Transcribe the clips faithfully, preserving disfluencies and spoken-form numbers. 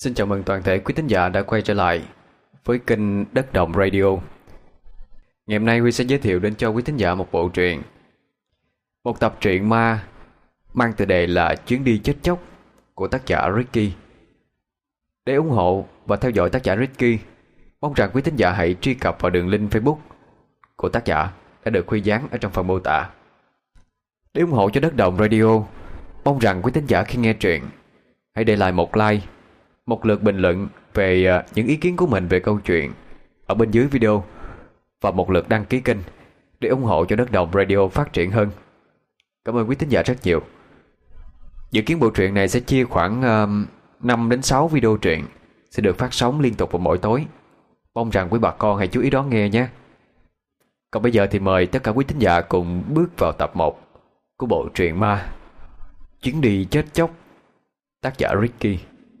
Xin chào mừng toàn thể quý thính giả đã quay trở lại với kênh Đất Đồng Radio. Ngày hôm nay Huy sẽ giới thiệu đến cho quý thính giả một bộ truyện, một tập truyện ma mang tựa đề là Chuyến đi chết chóc của tác giả Ricky. Để ủng hộ và theo dõi tác giả Ricky, mong rằng quý thính giả hãy truy cập vào đường link Facebook của tác giả đã được Huy dán ở trong phần mô tả. Để ủng hộ cho Đất Đồng Radio, mong rằng quý thính giả khi nghe truyện hãy để lại một like, một lượt bình luận về những ý kiến của mình về câu chuyện ở bên dưới video, và một lượt đăng ký kênh để ủng hộ cho Đất Đồng Radio phát triển hơn. Cảm ơn quý thính giả rất nhiều. Dự kiến bộ truyện này sẽ chia khoảng uh, năm đến sáu video truyện sẽ được phát sóng liên tục vào mỗi tối. Mong rằng quý bà con hãy chú ý đón nghe nhé. Còn bây giờ thì mời tất cả quý thính giả cùng bước vào tập một của bộ truyện ma Chuyến đi chết chóc, tác giả Ricky.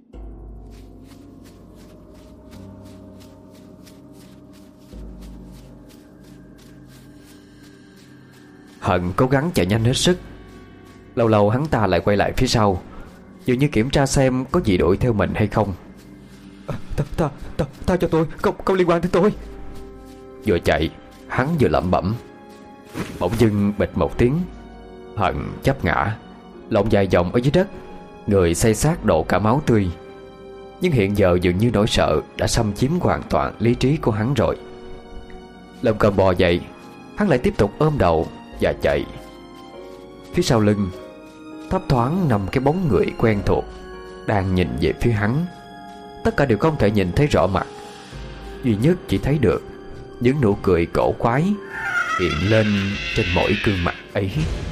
Hận cố gắng chạy nhanh hết sức. Lâu lâu hắn ta lại quay lại phía sau, dường như kiểm tra xem có gì đuổi theo mình hay không. à, ta, ta, ta, ta cho tôi, không, không liên quan tới tôi. Vừa chạy, hắn vừa lẩm bẩm. Bỗng dưng bịch một tiếng, Hận chấp ngã, lộn dài vòng ở dưới đất, người xây xác đổ cả máu tươi. Nhưng hiện giờ dường như nỗi sợ đã xâm chiếm hoàn toàn lý trí của hắn rồi. Lầm cơm bò dậy, hắn lại tiếp tục ôm đầu và chạy. Phía sau lưng thấp thoáng nằm cái bóng người quen thuộc đang nhìn về phía hắn. Tất cả đều không thể nhìn thấy rõ mặt, duy nhất chỉ thấy được những nụ cười cổ quái hiện lên trên mỗi gương mặt ấy.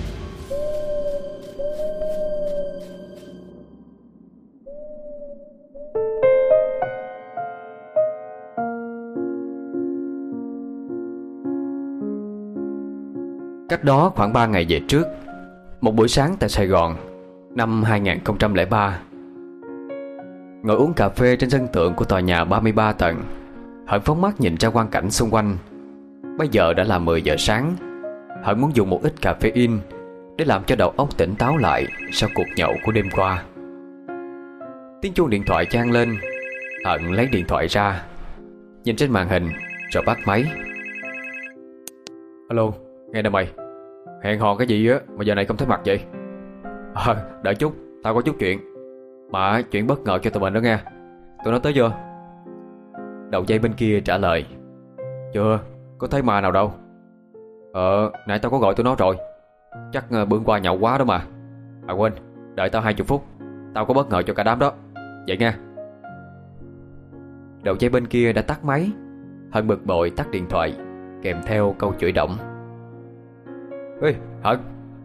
Cách đó khoảng ba ngày về trước, một buổi sáng tại Sài Gòn năm hai không không ba, ngồi uống cà phê trên sân thượng của tòa nhà ba mươi ba tầng, Hận phóng mắt nhìn ra quang cảnh xung quanh. Bây giờ đã là mười giờ sáng. Hận muốn dùng một ít caffeine để làm cho đầu óc tỉnh táo lại sau cuộc nhậu của đêm qua. Tiếng chuông điện thoại vang lên. Hận lấy điện thoại ra, nhìn trên màn hình rồi bắt máy. Alo, nghe nè mày. Hẹn hò cái gì á mà giờ này không thấy mặt vậy? À, đợi chút, tao có chút chuyện. Mà chuyện bất ngờ cho tụi mình đó nghe. Tụi nó tới chưa? Đầu dây bên kia trả lời. Chưa, có thấy ma nào đâu. Ờ, nãy tao có gọi tụi nó rồi. Chắc bữa qua nhậu quá đó mà. À quên, đợi tao hai mươi phút, tao có bất ngờ cho cả đám đó. Vậy nghe. Đầu dây bên kia đã tắt máy. Hận bực bội tắt điện thoại, kèm theo câu chửi động. Ê, Hận!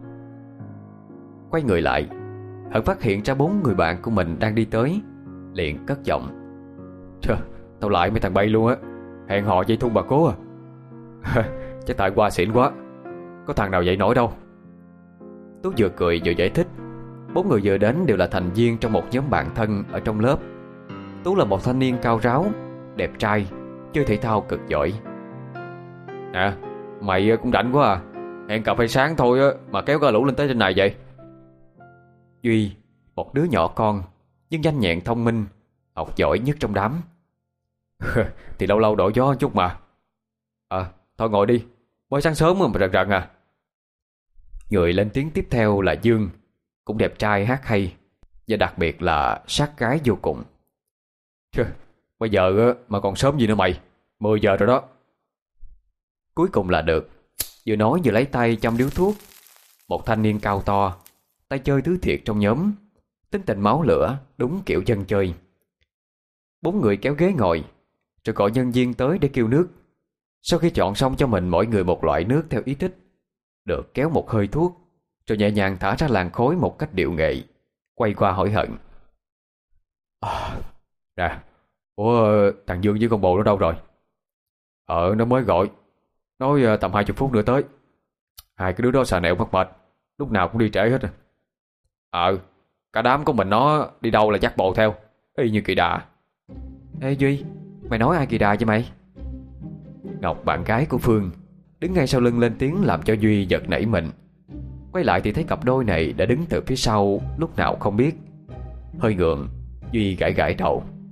Quay người lại, Hận phát hiện ra bốn người bạn của mình đang đi tới, liền cất giọng. Trời, tao lại mấy thằng bay luôn á. Hẹn hò dây thun bà cố à? Chắc tại qua xịn quá, có thằng nào dậy nổi đâu. Tú vừa cười vừa giải thích. Bốn người vừa đến đều là thành viên trong một nhóm bạn thân ở trong lớp. Tú là một thanh niên cao ráo, đẹp trai, chơi thể thao cực giỏi. Nè, mày cũng rảnh quá à. Hẹn cà phê sáng thôi á mà kéo cả lũ lên tới trên này vậy? Duy, một đứa nhỏ con nhưng nhanh nhẹn thông minh, học giỏi nhất trong đám. Thì lâu lâu đổi gió chút mà. À, thôi ngồi đi, mới sáng sớm mà rần rần à. Người lên tiếng tiếp theo là Dương, cũng đẹp trai, hát hay, và đặc biệt là sát gái vô cùng. Trời, bây giờ mà còn sớm gì nữa mày, mười giờ rồi đó. Cuối cùng là Được, vừa nói vừa lấy tay châm điếu thuốc. Một thanh niên cao to, tay chơi thứ thiệt trong nhóm, tính tình máu lửa, đúng kiểu dân chơi. Bốn người kéo ghế ngồi, rồi gọi nhân viên tới để kêu nước. Sau khi chọn xong cho mình mỗi người một loại nước theo ý thích, Được kéo một hơi thuốc, rồi nhẹ nhàng thả ra làn khói một cách điệu nghệ, quay qua hỏi Hận. À, nè, ủa thằng Dương với con bồ nó đâu rồi? Ờ, nó mới gọi, nói tầm hai mươi phút nữa tới. Hai cái đứa đó xà nẹo mất mệt, lúc nào cũng đi trễ hết. Ờ, cả đám của mình nó đi đâu là dắt bộ theo, y như kỳ đà. Ê Duy, mày nói ai kỳ đà vậy mày? Ngọc, bạn gái của Phương, đứng ngay sau lưng lên tiếng làm cho Duy giật nảy mình. Quay lại thì thấy cặp đôi này đã đứng từ phía sau lúc nào không biết. Hơi ngượng, Duy gãi gãi đầu.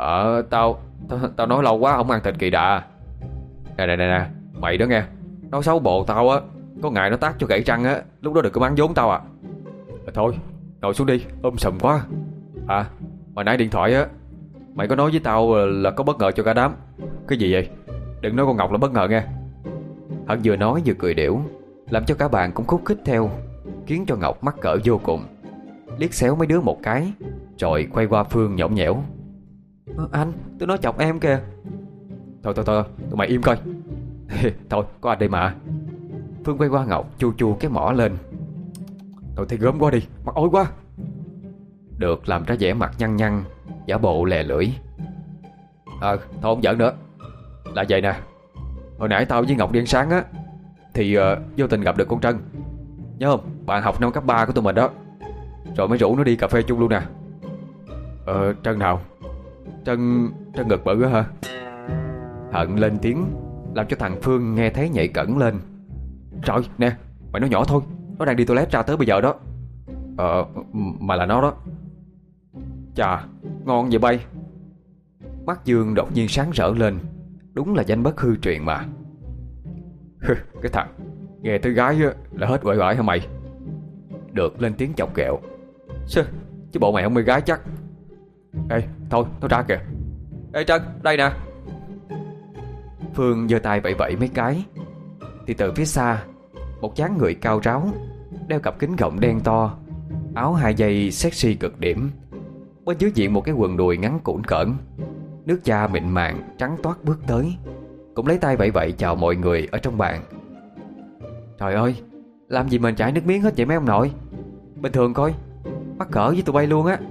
Ờ tao, tao Tao nói lâu quá không ăn thịt kỳ đà. Nè nè nè nè, mày đó nghe. Nói xấu bộ tao á, có ngày nó tát cho gãy răng á, lúc đó đừng có mắng vốn tao à. À thôi, ngồi xuống đi, ôm sùm quá. À, hồi nãy điện thoại á, mày có nói với tao là có bất ngờ cho cả đám. Cái gì vậy? Đừng nói con Ngọc là bất ngờ nghe. Hắn vừa nói vừa cười đểu, làm cho cả bạn cũng khúc khích theo, khiến cho Ngọc mắc cỡ vô cùng. Liếc xéo mấy đứa một cái, rồi quay qua Phương nhõng nhẽo. Ờ, anh, tôi nói chọc em kìa. Thôi thôi thôi, tụi mày im coi. Thôi, có anh đây mà. Phương quay qua Ngọc chu chu cái mỏ lên. Thôi thì gớm quá đi, mặt ối quá. Được làm ra vẻ mặt nhăn nhăn, giả bộ lè lưỡi. Ờ, thôi không giỡn nữa. Là vậy nè, hồi nãy tao với Ngọc đi ăn sáng á, thì uh, vô tình gặp được con Trân. Nhớ không, bạn học năm cấp ba của tụi mình đó. Rồi mới rủ nó đi cà phê chung luôn nè. Ờ, Trân nào? Trân, Trân ngực bự á hả? Hận lên tiếng, làm cho thằng Phương nghe thấy nhảy cẫng lên. Trời, nè, mày nói nhỏ thôi, nó đang đi toilet ra tới bây giờ đó. Ờ, mà là nó đó. Chà, ngon vậy bay. Mắt Dương đột nhiên sáng rỡ lên. Đúng là danh bất hư truyền mà. Cái thằng nghe tới gái là hết quậy quậy hả mày? Được lên tiếng chọc ghẹo. Chứ bộ mày không mê gái chắc. Ê, thôi, nó ra kìa. Ê Trân, đây nè. Phương giơ tay vẫy vẫy mấy cái, thì từ phía xa, một dáng người cao ráo, đeo cặp kính gọng đen to, áo hai dây sexy cực điểm, bên dưới diện một cái quần đùi ngắn cũn cỡn, nước da mịn màng trắng toát bước tới, cũng lấy tay vẫy vẫy chào mọi người ở trong bàn. Trời ơi, làm gì mình chảy nước miếng hết vậy mấy ông nội? Bình thường coi, mắc cỡ với tụi bay luôn á.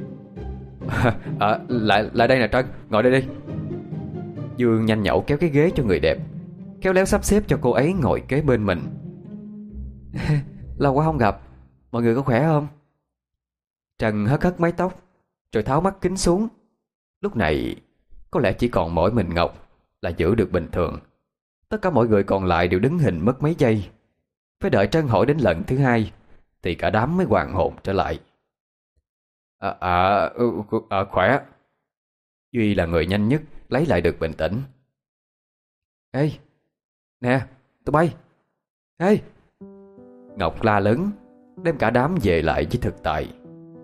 À, lại lại đây nè Trân, ngồi đây đi. Dương nhanh nhậu kéo cái ghế cho người đẹp, khéo léo sắp xếp cho cô ấy ngồi kế bên mình. Lâu quá không gặp, mọi người có khỏe không? Trần hất hất mái tóc, rồi tháo mắt kính xuống. Lúc này có lẽ chỉ còn mỗi mình Ngọc là giữ được bình thường. Tất cả mọi người còn lại đều đứng hình mất mấy giây. Phải đợi Trân hỏi đến lần thứ hai thì cả đám mới hoàn hồn trở lại. À, à, à khỏe. Duy là người nhanh nhất lấy lại được bình tĩnh. Ê, nè, tụi bay. Ê. Ngọc la lớn, đem cả đám về lại với thực tại.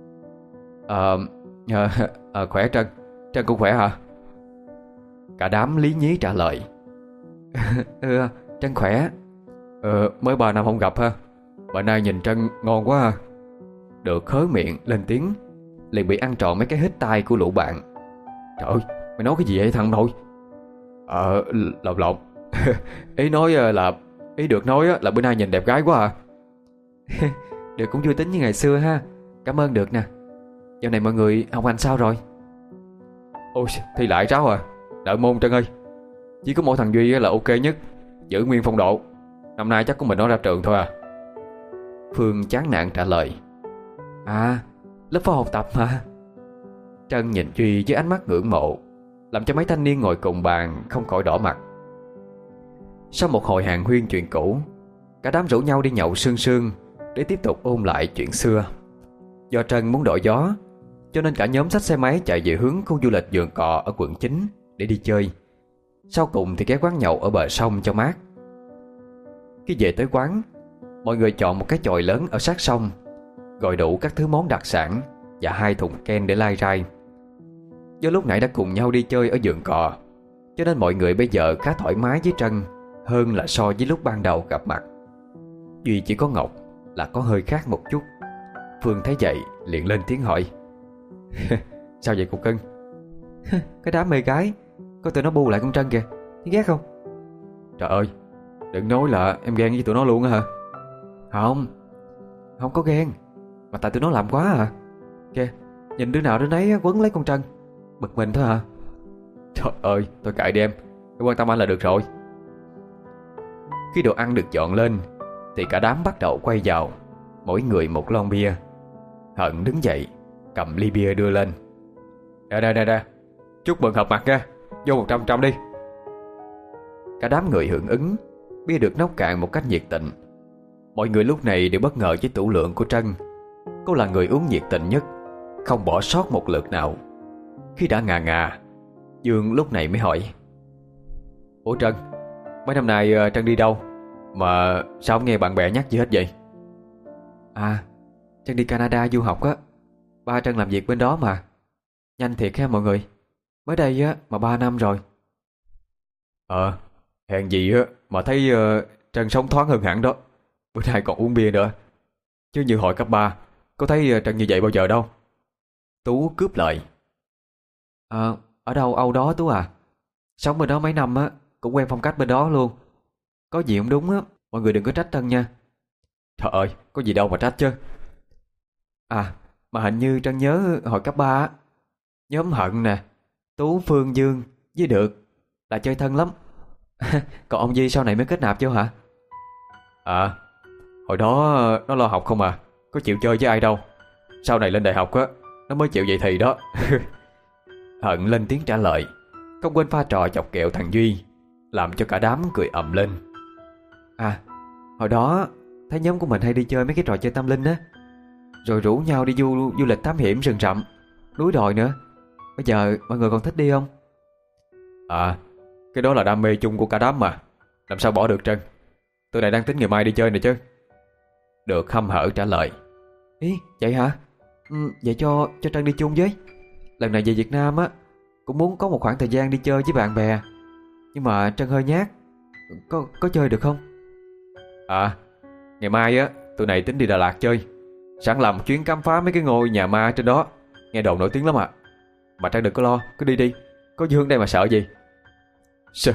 Ờ, à, à, khỏe Trân. Trân cũng khỏe hả? Cả đám lý nhí trả lời. Ừ, Trân khỏe. Ờ, mới ba năm không gặp ha. Bữa nay nhìn Trân ngon quá ha. Được hớ miệng lên tiếng, liền bị ăn trọn mấy cái hít tai của lũ bạn. Trời ơi, mày nói cái gì vậy thằng nội? Ờ, lộn lộn. Ý nói là, ý được nói là bữa nay nhìn đẹp gái quá à. Được cũng vui tính như ngày xưa ha. Cảm ơn được nè. Dạo này mọi người học hành sao rồi? Ôi, thi lại ráo à. Đợi môn Trân ơi. Chỉ có mỗi thằng Duy là ok nhất, giữ nguyên phong độ. Năm nay chắc của mình nó ra trường thôi à. Phương chán nản trả lời. À, lớp phó học tập mà. Trân nhìn Duy với ánh mắt ngưỡng mộ, làm cho mấy thanh niên ngồi cùng bàn không khỏi đỏ mặt. Sau một hồi hàn huyên chuyện cũ, cả đám rủ nhau đi nhậu sương sương để tiếp tục ôn lại chuyện xưa. Do Trân muốn đổi gió, cho nên cả nhóm xách xe máy chạy về hướng khu du lịch Vườn Cọ ở quận chín để đi chơi. Sau cùng thì ghé quán nhậu ở bờ sông cho mát. Khi về tới quán, mọi người chọn một cái chòi lớn ở sát sông, gọi đủ các thứ món đặc sản và hai thùng ken để lai rai. Do lúc nãy đã cùng nhau đi chơi ở Vườn Cọ, cho nên mọi người bây giờ khá thoải mái với Trân hơn là so với lúc ban đầu gặp mặt. Duy chỉ có Ngọc là có hơi khác một chút. Phương thấy vậy liền lên tiếng hỏi. Sao vậy cục cưng? Cái đám mê gái, có tụi nó bu lại con Trân kìa, thấy ghét không? Trời ơi, đừng nói là em ghen với tụi nó luôn á hả? Không, không có ghen, mà tại tụi nó làm quá à. Kìa, nhìn đứa nào đứa nấy quấn lấy con Trân, bực mình thôi hả? Trời ơi, tôi kệ đi em, tôi quan tâm anh là được rồi. Khi đồ ăn được dọn lên thì cả đám bắt đầu quay vào, mỗi người một lon bia. Hận đứng dậy, cầm ly bia đưa lên. Nè nè nè nè, chúc mừng hợp mặt nha, vô một trăm trăm đi. Cả đám người hưởng ứng, bia được nốc cạn một cách nhiệt tình. Mọi người lúc này đều bất ngờ với tửu lượng của Trân. Cô là người uống nhiệt tình nhất, không bỏ sót một lượt nào. Khi đã ngà ngà, Dương lúc này mới hỏi: Ủa Trân, mấy năm nay ờ, Trân đi đâu mà sao không nghe bạn bè nhắc gì hết vậy? À, Trân đi Canada du học á. Ba Trân làm việc bên đó mà. Nhanh thiệt ha mọi người. Mới đây á mà ba năm rồi. Ờ, hèn gì á mà thấy ờ, Trân sống thoáng hơn hẳn đó. Bữa nay còn uống bia nữa. Chứ như hồi cấp ba có thấy ờ, Trân như vậy bao giờ đâu. Tú cướp lời: Ờ, ở đâu Âu đó Tú à? Sống bên đó mấy năm á, cũng quen phong cách bên đó luôn. Có gì không đúng á, mọi người đừng có trách Trân nha. Trời ơi, có gì đâu mà trách chứ. À, mà hình như Trân nhớ hồi cấp ba á, nhóm Hận nè, Tú, Phương, Dương với Được là chơi thân lắm. Còn ông Di sau này mới kết nạp chứ hả? À, hồi đó nó lo học không à, có chịu chơi với ai đâu. Sau này lên đại học á, nó mới chịu vậy thì đó. Hận lên tiếng trả lời, không quên pha trò chọc kẹo thằng Duy, làm cho cả đám cười ầm lên. À, hồi đó thấy nhóm của mình hay đi chơi mấy cái trò chơi tâm linh á, rồi rủ nhau đi du du lịch thám hiểm rừng rậm, núi đồi nữa. Bây giờ mọi người còn thích đi không? À, cái đó là đam mê chung của cả đám mà, làm sao bỏ được Trân. Tôi này đang tính ngày mai đi chơi này chứ. Được hăm hở trả lời: Ý, vậy hả? Ừ, vậy cho cho Trân đi chung với. Lần này về Việt Nam á, cũng muốn có một khoảng thời gian đi chơi với bạn bè. Nhưng mà Trân hơi nhát. Có có chơi được không? À, ngày mai á, tụi này tính đi Đà Lạt chơi. Sẵn làm một chuyến khám phá mấy cái ngôi nhà ma trên đó. Nghe đồn nổi tiếng lắm à. Mà Trân đừng có lo, cứ đi đi. Có Dương đây mà sợ gì. Sơ.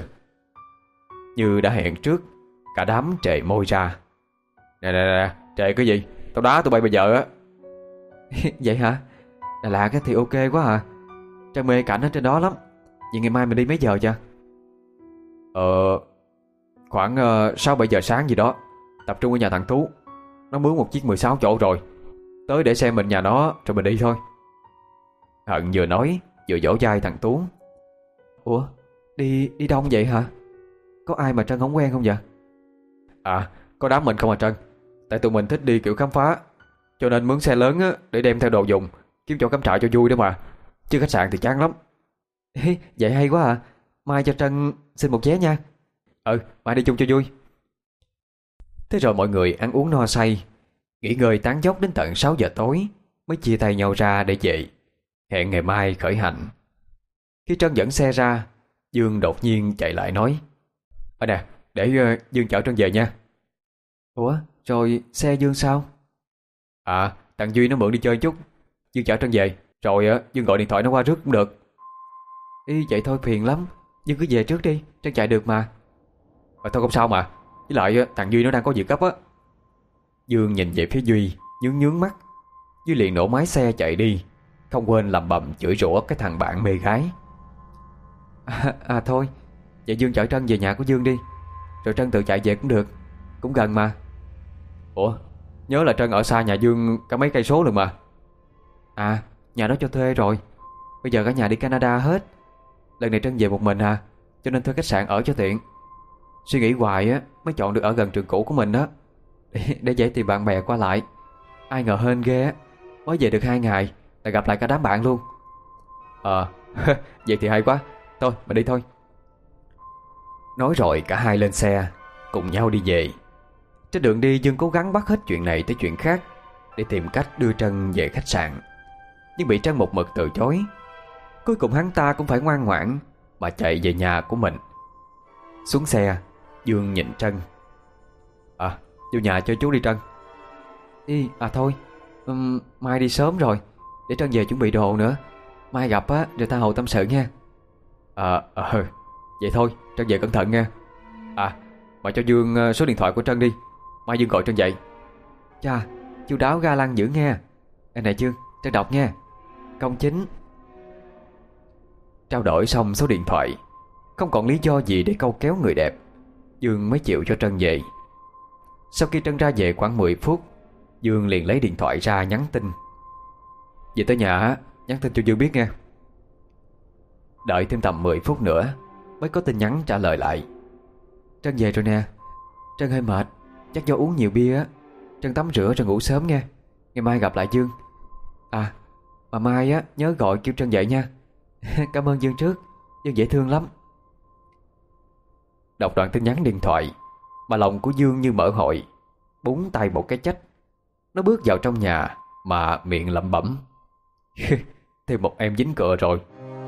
Như đã hẹn trước, cả đám trề môi ra. Nè nè nè, trề cái gì? Tao đá tụi bay bây giờ á. Vậy hả? Đà Lạt thì ok quá à. Trân mê cảnh ở trên đó lắm. Vậy ngày mai mình đi mấy giờ chưa? Ờ, khoảng uh, sáu bảy giờ sáng gì đó. Tập trung ở nhà thằng Tú. Nó mướn một chiếc mười sáu chỗ rồi. Tới để xem mình nhà nó rồi mình đi thôi. Hận vừa nói vừa vỗ vai thằng Tú. Ủa, đi đi đông vậy hả? Có ai mà Trân không quen không vậy? À, có đám mình không à Trân. Tại tụi mình thích đi kiểu khám phá, cho nên mướn xe lớn á, để đem theo đồ dùng, kiếm chỗ cắm trại cho vui đó mà. Chứ khách sạn thì chán lắm. Ê, vậy hay quá à. Mai cho Trân xin một vé nha. Ừ, mai đi chung cho vui. Thế rồi mọi người ăn uống no say, nghỉ ngơi tán dóc đến tận sáu giờ tối mới chia tay nhau ra để về, hẹn ngày mai khởi hành. Khi Trân dẫn xe ra, Dương đột nhiên chạy lại nói: Ờ nè, để uh, Dương chở Trân về nha. Ủa, rồi xe Dương sao? À, thằng Duy nó mượn đi chơi chút, Dương chở Trân về. Rồi uh, Dương gọi điện thoại nó qua rước cũng được. Ý vậy thôi phiền lắm. Dương cứ về trước đi, Trân chạy được mà. Ờ thôi không sao mà. Với lại uh, thằng Duy nó đang có việc gấp á. Dương nhìn về phía Duy, nhướng nhướng mắt. Duy liền nổ máy xe chạy đi, không quên lẩm bẩm chửi rủa cái thằng bạn mê gái. À, à thôi, vậy Dương chở Trân về nhà của Dương đi, rồi Trân tự chạy về cũng được, cũng gần mà. Ủa, nhớ là Trân ở xa nhà Dương cả mấy cây số luôn mà. À, nhà đó cho thuê rồi. Bây giờ cả nhà đi Canada hết. Lần này Trân về một mình à, cho nên thuê khách sạn ở cho tiện. Suy nghĩ hoài á mới chọn được ở gần trường cũ của mình đó, để, để dễ tìm bạn bè qua lại. Ai ngờ hên ghê á, mới về được hai ngày là gặp lại cả đám bạn luôn. Ờ, vậy thì hay quá. Thôi, mình đi thôi. Nói rồi cả hai lên xe, cùng nhau đi về. Trên đường đi Dương cố gắng bắt hết chuyện này tới chuyện khác, để tìm cách đưa Trân về khách sạn, nhưng bị Trân một mực từ chối. Cuối cùng hắn ta cũng phải ngoan ngoãn mà chạy về nhà của mình. Xuống xe, Dương nhìn Trân: À, vô nhà cho chú đi Trân. Đi, à thôi, um, mai đi sớm rồi, để Trân về chuẩn bị đồ nữa. Mai gặp á, rồi ta hầu tâm sự nha. Ờ, à, à, vậy thôi, Trân về cẩn thận nha. À, mà cho Dương số điện thoại của Trân đi, mai Dương gọi Trân dậy. Chà, chú đáo ga lăng dữ nghe. Đây này Dương, Trân đọc nha. Công chính. Trao đổi xong số điện thoại, không còn lý do gì để câu kéo người đẹp, Dương mới chịu cho Trân về. Sau khi Trân ra về khoảng mười phút, Dương liền lấy điện thoại ra nhắn tin: Về tới nhà á, nhắn tin cho Dương biết nha. Đợi thêm tầm mười phút nữa mới có tin nhắn trả lời lại: Trân về rồi nè. Trân hơi mệt, chắc do uống nhiều bia á. Trân tắm rửa rồi ngủ sớm nha. Ngày mai gặp lại Dương. À, mà mai á nhớ gọi kêu Trân dậy nha. Cảm ơn Dương trước, Dương dễ thương lắm. Đọc đoạn tin nhắn điện thoại mà lòng của Dương như mở hội, búng tay một cái chách. Nó bước vào trong nhà mà miệng lẩm bẩm: thêm một em dính cựa rồi.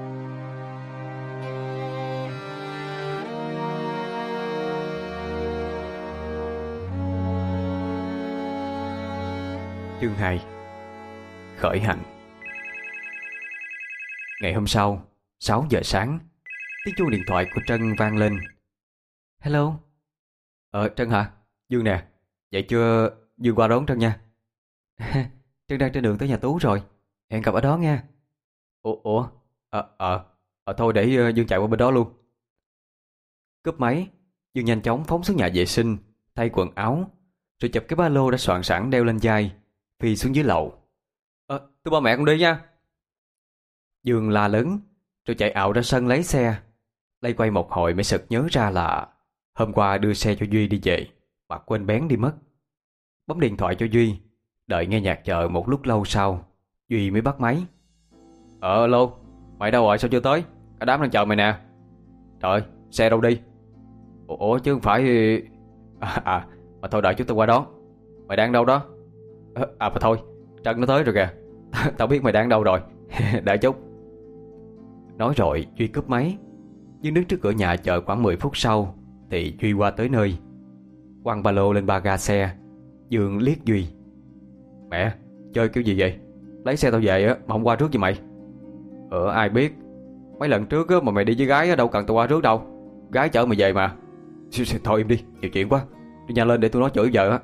Chương hai. Khởi hành. Ngày hôm sau, sáu giờ sáng, tiếng chuông điện thoại của Trân vang lên. Hello. Ờ Trân hả? Dương nè. Vậy chưa? Dương qua đón Trân nha. Trân đang trên đường tới nhà Tú rồi, hẹn gặp ở đó nha. Ủa Ủa Ờ Ờ à, thôi để uh, Dương chạy qua bên đó luôn. Cúp máy, Dương nhanh chóng phóng xuống nhà vệ sinh, thay quần áo, rồi chụp cái ba lô đã soạn sẵn đeo lên vai, phi xuống dưới lầu. Ờ tôi ba mẹ con đi nha. Dương la lớn, rồi chạy ào ra sân lấy xe. Lay quay một hồi mới sực nhớ ra là hôm qua đưa xe cho Duy đi về mà quên bén đi mất. Bấm điện thoại cho Duy, đợi nghe nhạc chờ một lúc lâu sau, Duy mới bắt máy. Ờ alo, mày đâu rồi, sao chưa tới? Cả đám đang chờ mày nè. Trời, xe đâu đi? Ủa chứ không phải... À, à mà thôi đợi chúng tôi qua đón. Mày đang đâu đó? À mà thôi, Trân nó tới rồi kìa. Tao biết mày đang đâu rồi. Đợi chút. Nói rồi Duy cúp máy. Dương đứng trước cửa nhà chờ khoảng mười phút sau thì Duy qua tới nơi. Quăng ba lô lên ba ga xe, Dương liếc Duy. Mẹ, chơi kiểu gì vậy? Lấy xe tao về á mà không qua trước gì mày? Ờ ai biết. Mấy lần trước á mà mày đi với gái á đâu cần tao qua trước đâu. Gái chở mày về mà. Thôi im đi, nhiều chuyện quá. Đi nhanh lên để tôi nói chửi vợ á.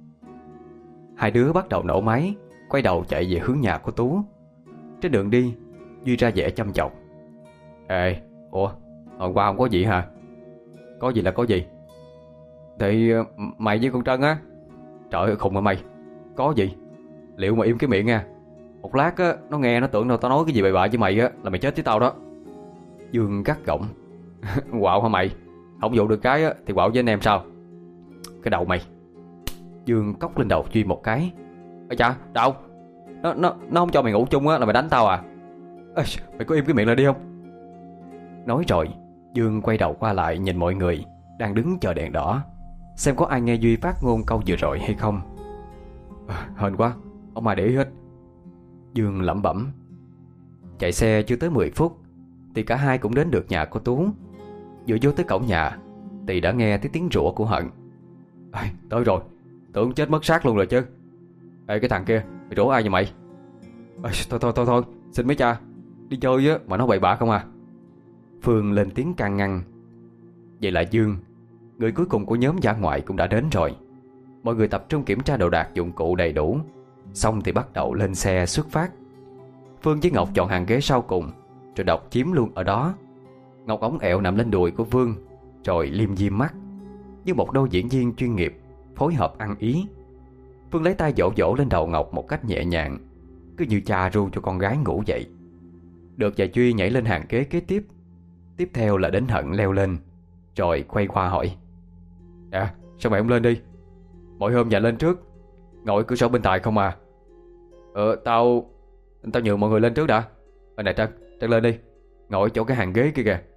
Hai đứa bắt đầu nổ máy, quay đầu chạy về hướng nhà của Tú. Trên đường đi, Duy ra vẻ chăm chọc. Ê, ủa, hôm qua không có gì hả? Có gì là có gì? Thì mày với con Trân á. Trời ơi khùng hả mày? Có gì? Liệu mà im cái miệng nha. Một lát á, nó nghe nó tưởng đâu tao nói cái gì bậy bạ với mày á là mày chết với tao đó. Dương gắt gỏng. Quạo hả mày? Không dụ được cái á thì quạo với anh em sao? Cái đầu mày. Dương cốc lên đầu Duy một cái. Ê chà, đâu? Nó, nó, nó không cho mày ngủ chung á là mày đánh tao à? Ê, mày có im cái miệng lại đi không? Nói rồi Dương quay đầu qua lại nhìn mọi người đang đứng chờ đèn đỏ, xem có ai nghe Duy phát ngôn câu vừa rồi hay không. À, hên quá, không ai để ý hết. Dương lẩm bẩm. Chạy xe chưa tới mười phút thì cả hai cũng đến được nhà của Tú. Vừa vô tới cổng nhà thì đã nghe tiếng tiếng rủa của Hận. À, tới rồi, tưởng chết mất xác luôn rồi chứ. Ê cái thằng kia, mày rủa ai vậy mày? À, thôi thôi thôi thôi, xin mấy cha. Đi chơi á mà nó bậy bạ không à? Phương lên tiếng can ngăn. Vậy là Dương, người cuối cùng của nhóm dã ngoại cũng đã đến rồi. Mọi người tập trung kiểm tra đồ đạc dụng cụ đầy đủ, xong thì bắt đầu lên xe xuất phát. Phương với Ngọc chọn hàng ghế sau cùng, rồi độc chiếm luôn ở đó. Ngọc ống ẹo nằm lên đùi của Phương, rồi liêm diêm mắt như một đôi diễn viên chuyên nghiệp phối hợp ăn ý. Phương lấy tay vỗ vỗ lên đầu Ngọc một cách nhẹ nhàng, cứ như cha ru cho con gái ngủ vậy. Được và Duy nhảy lên hàng ghế kế tiếp. Tiếp theo là đến Hận leo lên, rồi quay qua hỏi. À sao mày không lên đi? Mỗi hôm nhà lên trước, ngồi cửa sổ bên tài không à? Ờ tao Tao nhường mọi người lên trước đã. Ở này Trân, Trân lên đi, ngồi chỗ cái hàng ghế kia kìa.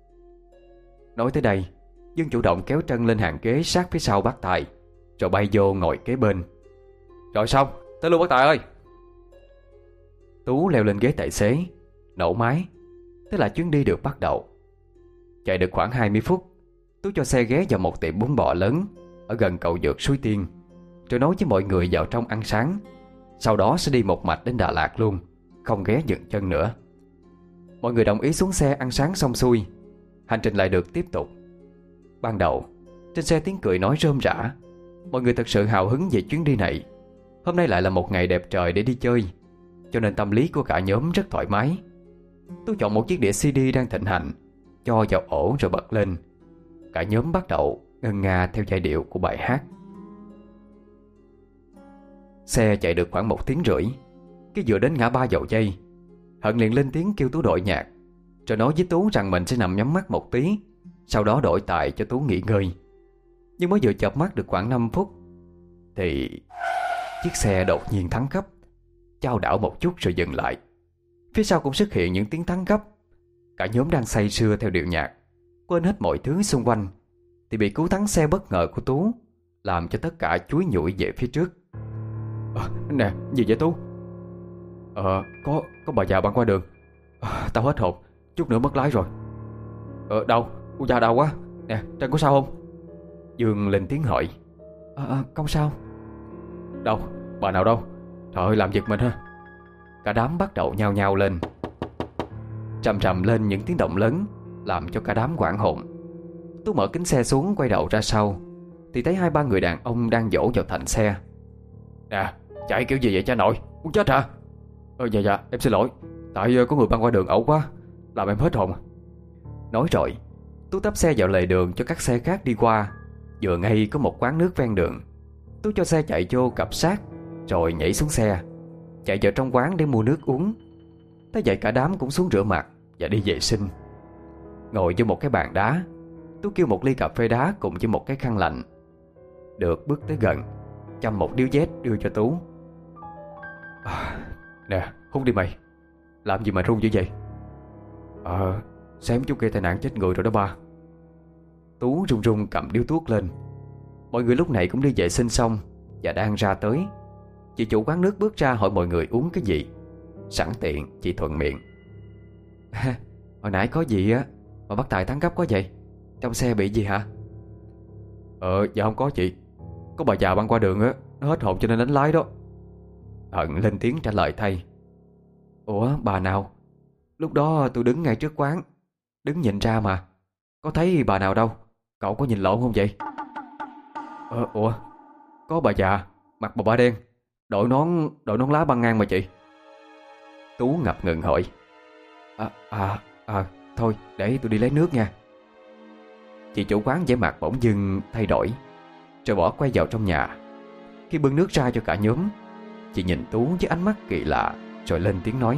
Nói tới đây, Dương chủ động kéo Trân lên hàng ghế sát phía sau bác Tài, rồi bay vô ngồi kế bên. Rồi xong, tới luôn bác Tài ơi. Tú leo lên ghế tài xế, nổ máy. Thế là chuyến đi được bắt đầu. Chạy được khoảng hai mươi phút, Tú cho xe ghé vào một tiệm bún bò lớn ở gần cầu vượt Suối Tiên, rồi nói với mọi người vào trong ăn sáng. Sau đó sẽ đi một mạch đến Đà Lạt luôn, không ghé dừng chân nữa. Mọi người đồng ý xuống xe ăn sáng xong xuôi, hành trình lại được tiếp tục. Ban đầu trên xe tiếng cười nói rôm rả. Mọi người thật sự hào hứng về chuyến đi này. Hôm nay lại là một ngày đẹp trời để đi chơi, cho nên tâm lý của cả nhóm rất thoải mái. Tú chọn một chiếc đĩa xê đê đang thịnh hành, cho vào ổ rồi bật lên. Cả nhóm bắt đầu ngân nga theo giai điệu của bài hát. Xe chạy được khoảng một tiếng rưỡi. Khi vừa đến ngã ba Dầu Dây, Hận liền lên tiếng kêu Tú đổi nhạc, rồi nói với Tú rằng mình sẽ nằm nhắm mắt một tí, sau đó đổi tài cho Tú nghỉ ngơi. Nhưng mới vừa chợp mắt được khoảng năm phút thì chiếc xe đột nhiên thắng gấp, chao đảo một chút rồi dừng lại. Phía sau cũng xuất hiện những tiếng thắng gấp Cả nhóm đang say sưa theo điệu nhạc, quên hết mọi thứ xung quanh, thì bị cú thắng xe bất ngờ của Tú làm cho tất cả chúi nhủi về phía trước. À, nè, gì vậy Tú? Ờ, có có bà già băng qua đường. À, tao hết hồn, chút nữa mất lái rồi. Ờ, đâu? Cô già đâu quá? Nè, Trân có sao không? Dương lên tiếng hỏi. Ờ, à, không sao. Đâu? Bà nào đâu? Trời ơi, làm giật mình ha. Cả đám bắt đầu nhao nhao lên. Trầm trầm lên những tiếng động lớn làm cho cả đám hoảng hồn. Tú mở kính xe xuống, quay đầu ra sau thì thấy hai ba người đàn ông đang dỗ vào thành xe. Nè, chạy kiểu gì vậy cha nội? Muốn chết hả? Ờ dạ dạ, em xin lỗi. Tại có người băng qua đường ẩu quá, làm em hết hồn. Nói rồi, Tú tấp xe vào lề đường cho các xe khác đi qua. Vừa ngay có một quán nước ven đường. Tú cho xe chạy vô cập sát, rồi nhảy xuống xe, chạy vào trong quán để mua nước uống. Thế vậy cả đám cũng xuống rửa mặt và đi vệ sinh. Ngồi vô một cái bàn đá, Tú kêu một ly cà phê đá cùng với một cái khăn lạnh. Được bước tới gần, châm một điếu dét đưa cho Tú. À, nè, hút đi mày. Làm gì mà run như vậy? Ờ, xém chút gây tai nạn chết người rồi đó ba. Tú run run cầm điếu thuốc lên. Mọi người lúc này cũng đi vệ sinh xong và đang ra tới. Chị chủ quán nước bước ra hỏi mọi người uống cái gì. Sẵn tiện chị thuận miệng. À, hồi nãy có gì á mà bắt Tài thắng gấp quá vậy? Trong xe bị gì hả? Ờ, dạ không có chị. Có bà già băng qua đường á, nó hết hồn cho nên đánh lái đó. Hận lên tiếng trả lời thay. Ủa, bà nào? Lúc đó tôi đứng ngay trước quán, đứng nhìn ra mà. Có thấy bà nào đâu. Cậu có nhìn lộn không vậy? Ờ, ủa, có bà già mặc bộ ba đen, đội nón đội nón lá băng ngang mà chị. Tú ngập ngừng hỏi. À, à, à, thôi để tôi đi lấy nước nha. Chị chủ quán vẻ mặt bỗng dưng thay đổi, rồi bỏ quay vào trong nhà. Khi bưng nước ra cho cả nhóm, chị nhìn Tú với ánh mắt kỳ lạ, rồi lên tiếng nói.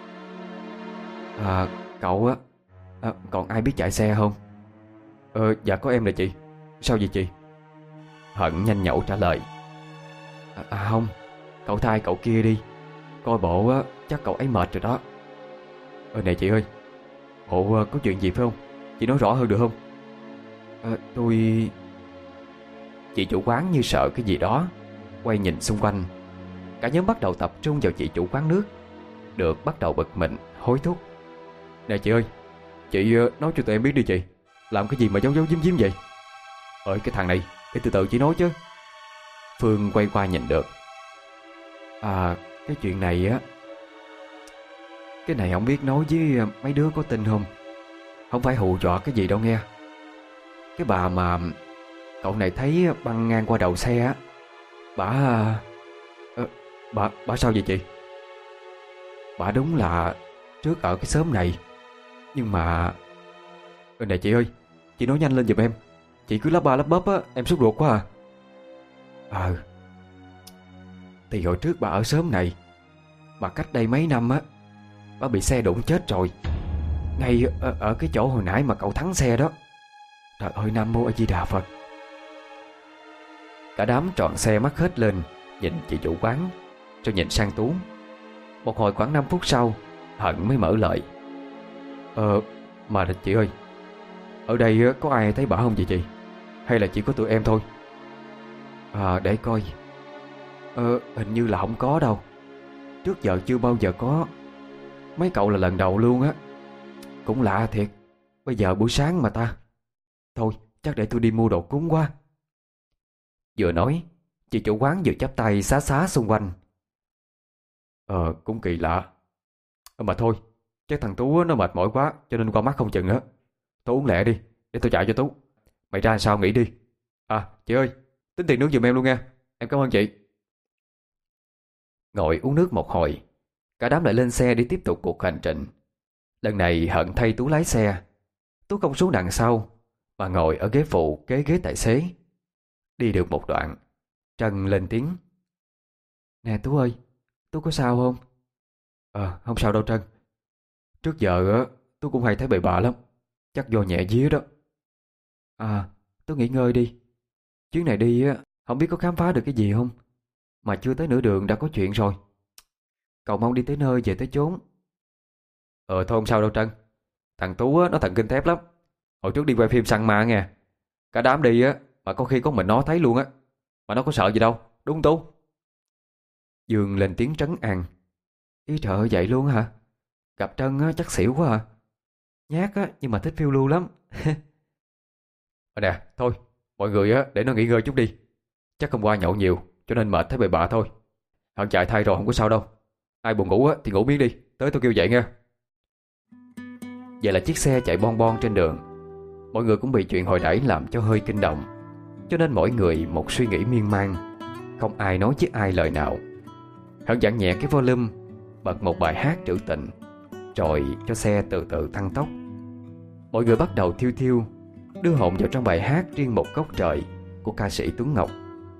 À, cậu á, à, còn ai biết chạy xe không? Ờ, dạ có em nè chị. Sao vậy chị? Hận nhanh nhẩu trả lời. À, à không, cậu thay cậu kia đi. Coi bộ á, chắc cậu ấy mệt rồi đó. Ờ nè chị ơi, bộ có chuyện gì phải không? Chị nói rõ hơn được không? À, tôi... Chị chủ quán như sợ cái gì đó, quay nhìn xung quanh. Cả nhóm bắt đầu tập trung vào chị chủ quán nước. Được bắt đầu bực mình, hối thúc. Nè chị ơi, chị nói cho tụi em biết đi chị. Làm cái gì mà giấu giấu giếm giếm vậy? Ơi cái thằng này, để từ từ chị nói chứ. Phương quay qua nhìn được. À, cái chuyện này á, cái này không biết nói với mấy đứa có tin không. Không phải hù dọa cái gì đâu nghe. Cái bà mà cậu này thấy băng ngang qua đầu xe á, Bà à, Bà Bà sao vậy chị? Bà đúng là trước ở cái xóm này. Nhưng mà ừ, này chị ơi, chị nói nhanh lên giùm em. Chị cứ lắp ba lắp bắp á, em sốt ruột quá à. Ờ à, thì hồi trước bà ở xóm này, bà cách đây mấy năm á, bà bị xe đụng chết rồi. Ngay ở, ở cái chỗ hồi nãy mà cậu thắng xe đó. Trời ơi, Nam Mô A Di Đà Phật. Cả đám tròn xe mắt hết lên, nhìn chị chủ quán, rồi nhìn sang Tú. Một hồi khoảng năm phút sau, Hận mới mở lời. Ờ, mà chị ơi, ở đây có ai thấy bà không vậy chị? Hay là chỉ có tụi em thôi? À, để coi. Ờ, hình như là không có đâu. Trước giờ chưa bao giờ có. Mấy cậu là lần đầu luôn á. Cũng lạ thiệt. Bây giờ buổi sáng mà ta. Thôi, chắc để tôi đi mua đồ cúng quá. Vừa nói, chị chủ quán vừa chắp tay xá xá xung quanh. Ờ, cũng kỳ lạ. Ờ, mà thôi, chắc thằng Tú nó mệt mỏi quá cho nên qua mắt không chừng á. Tôi uống lẹ đi, để tôi chạy cho Tú. Mày ra sao nghỉ đi. À, chị ơi, tính tiền nước giùm em luôn nha. Em cảm ơn chị. Ngồi uống nước một hồi, cả đám lại lên xe đi tiếp tục cuộc hành trình. Lần này Hận thay Tú lái xe. Tú không xuống đằng sau, mà ngồi ở ghế phụ kế ghế tài xế. Đi được một đoạn, Trân lên tiếng. Nè Tú ơi, Tú có sao không? Ờ, không sao đâu Trân. Trước giờ á, Tú cũng hay thấy bậy bạ lắm. Chắc do nhẹ vía đó. À, Tú nghỉ ngơi đi. Chuyến này đi á, không biết có khám phá được cái gì không. Mà chưa tới nửa đường đã có chuyện rồi. Cậu mong đi tới nơi về tới chốn. Ờ thôi không sao đâu Trân. Thằng Tú á, nó thần kinh thép lắm. Hồi trước đi quay phim săn ma nghe, cả đám đi á, mà có khi có mình nó thấy luôn á. Mà nó có sợ gì đâu, đúng không Tú? Dương lên tiếng trấn an. Ý trời ơi, vậy luôn hả? Gặp Trân á, chắc xỉu quá à. Nhát á, nhưng mà thích phiêu lưu lắm. Ờ nè, thôi, mọi người á, để nó nghỉ ngơi chút đi. Chắc hôm qua nhậu nhiều, cho nên mệt thấy bề bạ thôi. Hận chạy thay rồi không có sao đâu. Ai buồn ngủ á, thì ngủ miếng đi. Tới tôi kêu dậy nha. Vậy là chiếc xe chạy bon bon trên đường. Mọi người cũng bị chuyện hồi nãy làm cho hơi kinh động, cho nên mỗi người một suy nghĩ miên man. Không ai nói với ai lời nào. Hận dặn nhẹ cái volume, bật một bài hát trữ tình, rồi cho xe từ từ tăng tốc. Mọi người bắt đầu thiêu thiêu, đưa hồn vào trong bài hát Riêng Một Góc Trời của ca sĩ Tuấn Ngọc.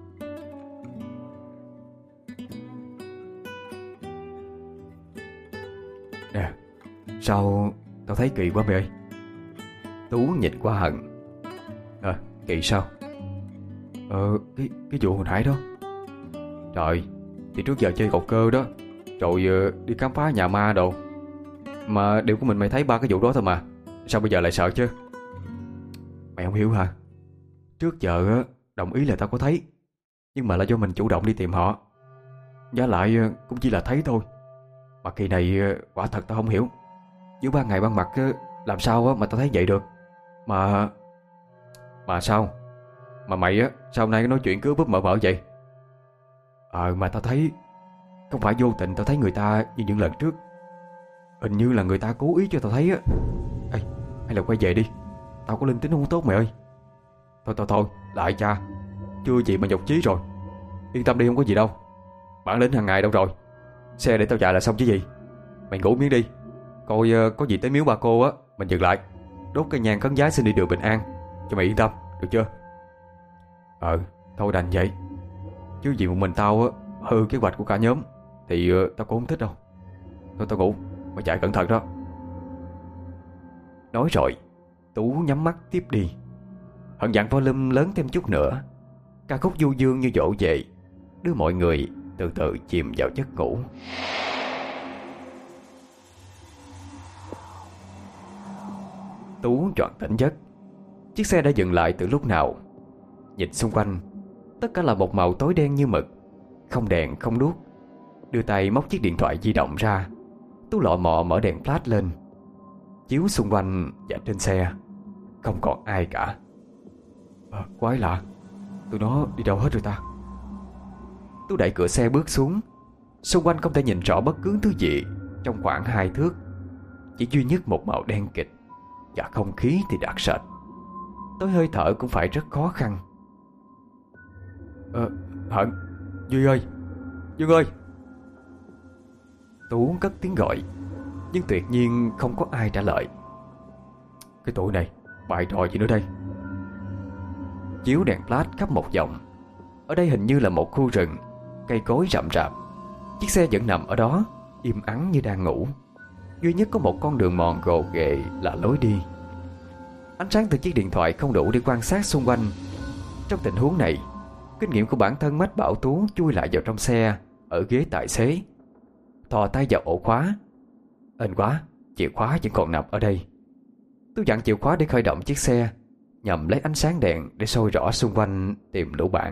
Nè, sao tao thấy kỳ quá mày ơi? Tú nhìn qua Hận. À, kỳ sao? Ờ, cái, cái vụ hồi nãy đó. Trời, thì trước giờ chơi cọc cơ đó, rồi uh, đi khám phá nhà ma đồ. Mà điều của mình mày thấy ba cái vụ đó thôi mà, sao bây giờ lại sợ chứ? Mày không hiểu hả? Trước giờ uh, đồng ý là tao có thấy, nhưng mà là do mình chủ động đi tìm họ. Giá lại uh, cũng chỉ là thấy thôi. Mà kỳ này uh, quả thật tao không hiểu. Giữa ban ngày ban mặt uh, làm sao uh, mà tao thấy vậy được. Mà... Mà sao? Mà mày á, sao hôm nay nói chuyện cứ búp mở mở vậy? Ờ mà tao thấy, không phải vô tình tao thấy người ta như những lần trước. Hình như là người ta cố ý cho tao thấy á. Ê, hay là quay về đi, tao có linh tính không tốt mày ơi. Thôi thôi thôi, lại cha, chưa gì mà nhục chí rồi. Yên tâm đi, không có gì đâu. Bản lĩnh hàng ngày đâu rồi. Xe để tao chạy là xong chứ gì. Mày ngủ miếng đi. Coi uh, có gì tới miếu ba cô á, mình dừng lại đốt cây nhang khấn vái xin đi đường bình an, cho mày yên tâm, được chưa? Ờ, thôi đành vậy. Chứ vì một mình tao á hư kế hoạch của cả nhóm thì uh, tao cũng không thích đâu. Thôi tao ngủ, mày chạy cẩn thận đó. Nói rồi Tú nhắm mắt tiếp đi. Hận dặn volume lớn thêm chút nữa. Ca khúc du dương như dỗ về, đưa mọi người từ từ chìm vào giấc ngủ. Tú choàng tỉnh giấc. Chiếc xe đã dừng lại từ lúc nào. Nhìn xung quanh, tất cả là một màu tối đen như mực, không đèn không đuốc. Đưa tay móc chiếc điện thoại di động ra. Tú lọ mọ mở đèn flash lên. Chiếu xung quanh và trên xe không còn ai cả. À, quái lạ, tụi nó đi đâu hết rồi ta? Tú đẩy cửa xe bước xuống. Xung quanh không thể nhìn rõ bất cứ thứ gì trong khoảng hai thước. Chỉ duy nhất một màu đen kịt, và không khí thì đặc sệt. Tới hơi thở cũng phải rất khó khăn. Ờ, Hận, Duy ơi, Dương ơi. Tú cất tiếng gọi, nhưng tuyệt nhiên không có ai trả lời. Cái tụi này bài trò gì nữa đây? Chiếu đèn flash khắp một vòng. Ở đây hình như là một khu rừng, cây cối rậm rạp. Chiếc xe vẫn nằm ở đó, im ắng như đang ngủ. Duy nhất có một con đường mòn gồ ghề là lối đi. Ánh sáng từ chiếc điện thoại không đủ để quan sát xung quanh. Trong tình huống này, kinh nghiệm của bản thân mách bảo Tú chui lại vào trong xe, ở ghế tài xế, thò tay vào ổ khóa. Hên quá, chìa khóa vẫn còn nằm ở đây. Tú dặn chìa khóa để khởi động chiếc xe, nhằm lấy ánh sáng đèn để soi rõ xung quanh tìm lũ bạn.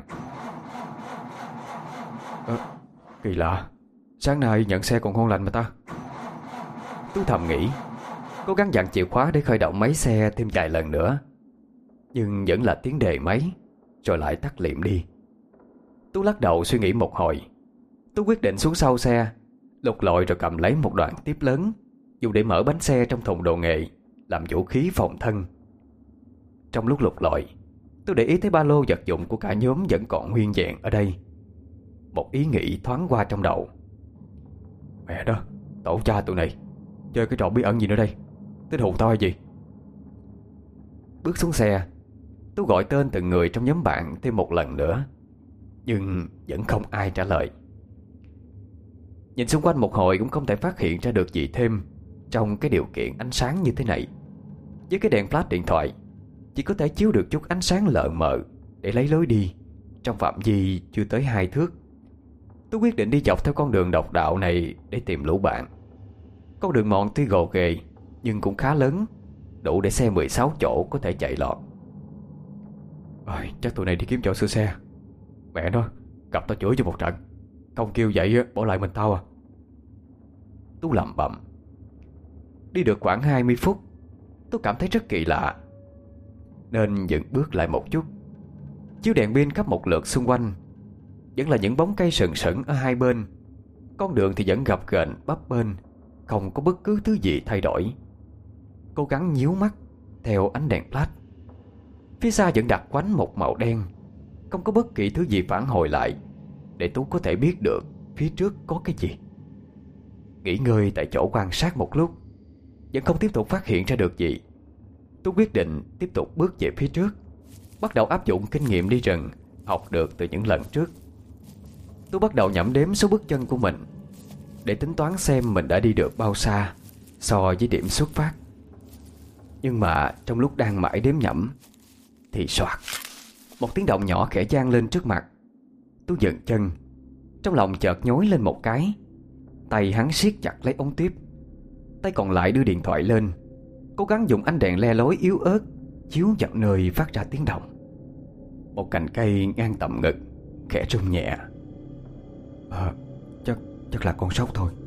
à, Kỳ lạ, sáng nay nhận xe còn ngon lành mà ta. Tú thầm nghĩ, cố gắng dặn chìa khóa để khởi động máy xe thêm vài lần nữa, nhưng vẫn là tiếng đề máy, rồi lại tắt liệm đi. Tú lắc đầu suy nghĩ một hồi. Tú quyết định xuống sau xe, lục lọi rồi cầm lấy một đoạn tiếp lớn, dùng để mở bánh xe trong thùng đồ nghề, làm vũ khí phòng thân. Trong lúc lục lọi, tôi để ý thấy ba lô vật dụng của cả nhóm vẫn còn nguyên vẹn ở đây. Một ý nghĩ thoáng qua trong đầu. Mẹ đó, tổ cha tụi này chơi cái trò bí ẩn gì nữa đây? Tính hù tao hay gì? Bước xuống xe, tôi gọi tên từng người trong nhóm bạn thêm một lần nữa, nhưng vẫn không ai trả lời. Nhìn xung quanh một hồi cũng không thể phát hiện ra được gì thêm trong cái điều kiện ánh sáng như thế này. Với cái đèn flash điện thoại chỉ có thể chiếu được chút ánh sáng lờ mờ để lấy lối đi, trong phạm vi chưa tới hai thước. Tôi quyết định đi dọc theo con đường độc đạo này để tìm lũ bạn. Con đường mòn tuy gồ ghề, nhưng cũng khá lớn, đủ để xe mười sáu chỗ có thể chạy lọt. Ôi, chắc tụi này đi kiếm chỗ sửa xe. Mẹ nó, gặp tao chửi cho một trận. Không kêu vậy bỏ lại mình tao à. Tú lẩm bẩm. Đi được khoảng hai mươi phút, tôi cảm thấy rất kỳ lạ, nên dừng bước lại một chút. Chiếu đèn pin khắp một lượt xung quanh, vẫn là những bóng cây sừng sững ở hai bên. Con đường thì vẫn gập ghềnh bấp bênh, không có bất cứ thứ gì thay đổi. Cố gắng nhíu mắt theo ánh đèn flash. Phía xa vẫn đặc quánh một màu đen, không có bất kỳ thứ gì phản hồi lại để Tú có thể biết được phía trước có cái gì. Nghỉ ngơi tại chỗ quan sát một lúc, vẫn không tiếp tục phát hiện ra được gì. Tú quyết định tiếp tục bước về phía trước, bắt đầu áp dụng kinh nghiệm đi rừng học được từ những lần trước. Tú bắt đầu nhẩm đếm số bước chân của mình để tính toán xem mình đã đi được bao xa so với điểm xuất phát. Nhưng mà trong lúc đang mãi đếm nhẩm thì soạt, một tiếng động nhỏ khẽ vang lên trước mặt. Tú dừng chân, trong lòng chợt nhói lên một cái. Tay hắn siết chặt lấy ống tiếp, tay còn lại đưa điện thoại lên, cố gắng dùng ánh đèn le lói yếu ớt chiếu vào nơi phát ra tiếng động. Một cành cây ngang tầm ngực khẽ rung nhẹ. À, chắc chắc là con sóc thôi,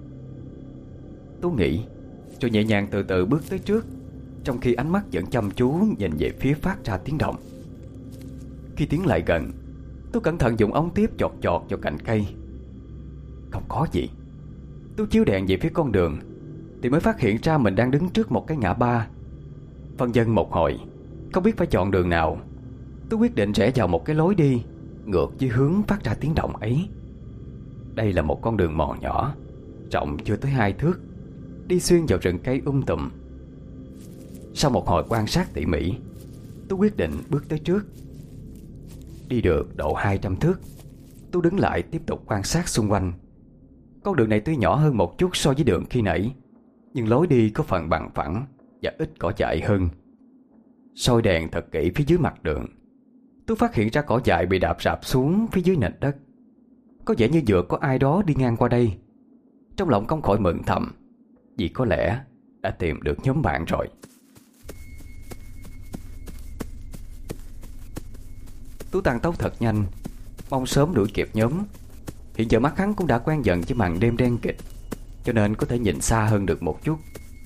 Tú nghĩ, rồi nhẹ nhàng từ từ bước tới trước, trong khi ánh mắt vẫn chăm chú nhìn về phía phát ra tiếng động. Khi tiến lại gần, Tú cẩn thận dùng ống tiếp chọt chọt vào cành cây. Không có gì. Tú chiếu đèn về phía con đường thì mới phát hiện ra mình đang đứng trước một cái ngã ba. Phân vân một hồi, không biết phải chọn đường nào, Tú quyết định rẽ vào một cái lối đi ngược với hướng phát ra tiếng động ấy. Đây là một con đường mòn nhỏ, rộng chưa tới hai thước, đi xuyên vào rừng cây um tùm. Sau một hồi quan sát tỉ mỉ, Tú quyết định bước tới trước. Đi được độ hai trăm thước, Tú đứng lại tiếp tục quan sát xung quanh. Con đường này tuy nhỏ hơn một chút so với đường khi nãy, nhưng lối đi có phần bằng phẳng và ít cỏ dại hơn. Soi đèn thật kỹ phía dưới mặt đường, Tú phát hiện ra cỏ dại bị đạp rạp xuống phía dưới nền đất. Có vẻ như vừa có ai đó đi ngang qua đây. Trong lòng không khỏi mừng thầm, vì có lẽ đã tìm được nhóm bạn rồi. Tú tăng tốc thật nhanh, mong sớm đuổi kịp nhóm. Hiện giờ mắt hắn cũng đã quen dần với màn đêm đen kịt, cho nên có thể nhìn xa hơn được một chút.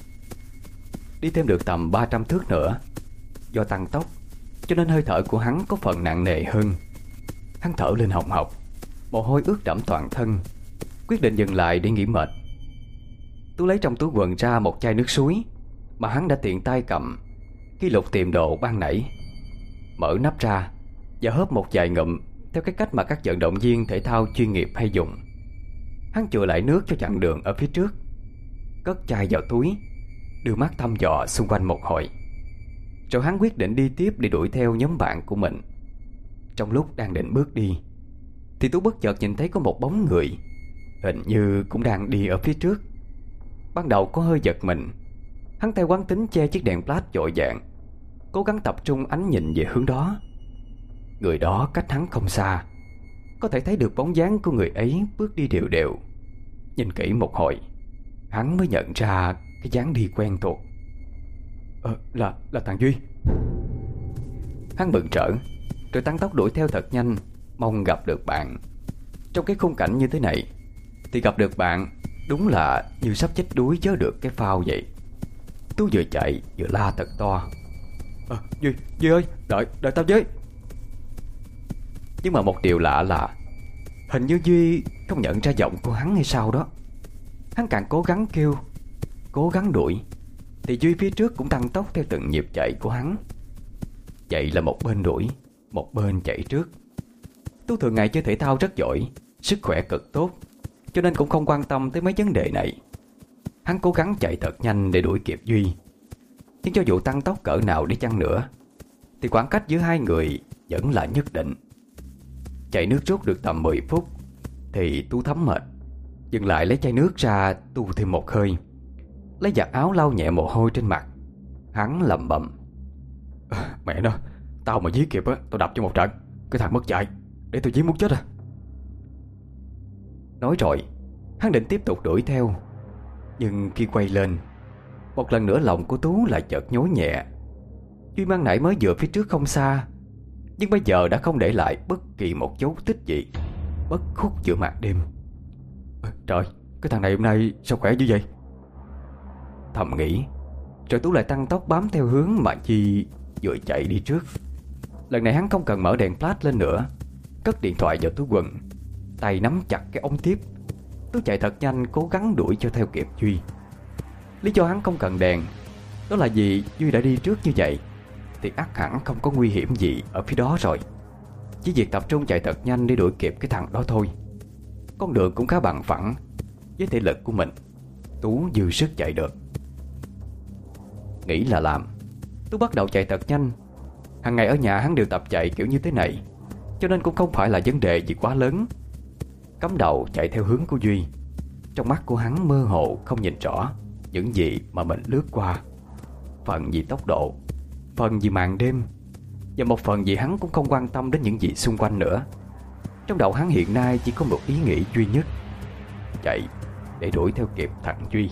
Đi thêm được tầm ba trăm thước nữa, do tăng tốc cho nên hơi thở của hắn có phần nặng nề hơn. Hắn thở lên hồng hộc, mồ hôi ướt đẫm toàn thân, quyết định dừng lại để nghỉ mệt. Tú lấy trong túi quần ra một chai nước suối mà hắn đã tiện tay cầm khi lục tìm đồ ban nãy. Mở nắp ra và hớp một vài ngụm theo cái cách mà các vận động viên thể thao chuyên nghiệp hay dùng. Hắn chừa lại nước cho chặng đường ở phía trước, cất chai vào túi, đưa mắt thăm dò xung quanh một hồi. Rồi hắn quyết định đi tiếp để đuổi theo nhóm bạn của mình. Trong lúc đang định bước đi thì Tú bất chợt nhìn thấy có một bóng người, hình như cũng đang đi ở phía trước. Ban đầu có hơi giật mình, hắn theo quán tính che chiếc đèn flash vội vàng, cố gắng tập trung ánh nhìn về hướng đó. Người đó cách hắn không xa, có thể thấy được bóng dáng của người ấy bước đi đều đều. Nhìn kỹ một hồi, hắn mới nhận ra cái dáng đi quen thuộc. Ờ, là, là thằng Duy. Hắn mừng rỡ, rồi tăng tốc đuổi theo thật nhanh, mong gặp được bạn. Trong cái khung cảnh như thế này thì gặp được bạn đúng là như sắp chết đuối chớ được cái phao vậy. Tú vừa chạy vừa la thật to. Ờ, Duy, Duy ơi, đợi, đợi tao với. Nhưng mà một điều lạ là hình như Duy không nhận ra giọng của hắn hay sao đó. Hắn càng cố gắng kêu, cố gắng đuổi, thì Duy phía trước cũng tăng tốc theo từng nhịp chạy của hắn. Chạy là một bên đuổi, một bên chạy trước. Tú thường ngày chơi thể thao rất giỏi, sức khỏe cực tốt, cho nên cũng không quan tâm tới mấy vấn đề này. Hắn cố gắng chạy thật nhanh để đuổi kịp Duy. Nhưng cho dù tăng tốc cỡ nào đi chăng nữa thì khoảng cách giữa hai người vẫn là nhất định. Chạy nước rút được tầm mười phút thì Tú thấm mệt, dừng lại lấy chai nước ra tu thêm một hơi, lấy giặt áo lau nhẹ mồ hôi trên mặt. Hắn lẩm bẩm: à, mẹ nó, tao mà dí kịp á, tao đập cho một trận. Cái thằng mất dạy, để tôi dí muốn chết à. Nói rồi hắn định tiếp tục đuổi theo, nhưng khi quay lên Một lần nữa lòng của Tú lại chợt nhói nhẹ. Duy ban nãy mới vừa phía trước không xa, nhưng bây giờ đã không để lại bất kỳ một dấu tích gì, bất khuất giữa màn đêm. Ơ, Trời, cái thằng này hôm nay sao khỏe dữ vậy? Thầm nghĩ, rồi Tú lại tăng tốc bám theo hướng mà Chi vừa chạy đi trước. Lần này hắn không cần mở đèn flash lên nữa, cất điện thoại vào túi quần, tay nắm chặt cái ống tiếp. Tú chạy thật nhanh, cố gắng đuổi cho theo kịp Duy. Lý do hắn không cần đèn đó là vì Duy đã đi trước như vậy thì ắt hẳn không có nguy hiểm gì ở phía đó rồi. Chỉ việc tập trung chạy thật nhanh để đuổi kịp cái thằng đó thôi. Con đường cũng khá bằng phẳng, với thể lực của mình Tú dư sức chạy được. Nghĩ là làm, Tú bắt đầu chạy thật nhanh. Hàng ngày ở nhà hắn đều tập chạy kiểu như thế này, cho nên cũng không phải là vấn đề gì quá lớn. Cắm đầu chạy theo hướng của Duy. Trong mắt của hắn mơ hồ không nhìn rõ những gì mà mình lướt qua. Phần vì tốc độ, phần vì màn đêm, và một phần vì hắn cũng không quan tâm đến những gì xung quanh nữa. Trong đầu hắn hiện nay chỉ có một ý nghĩ duy nhất: chạy để đuổi theo kịp thằng Duy.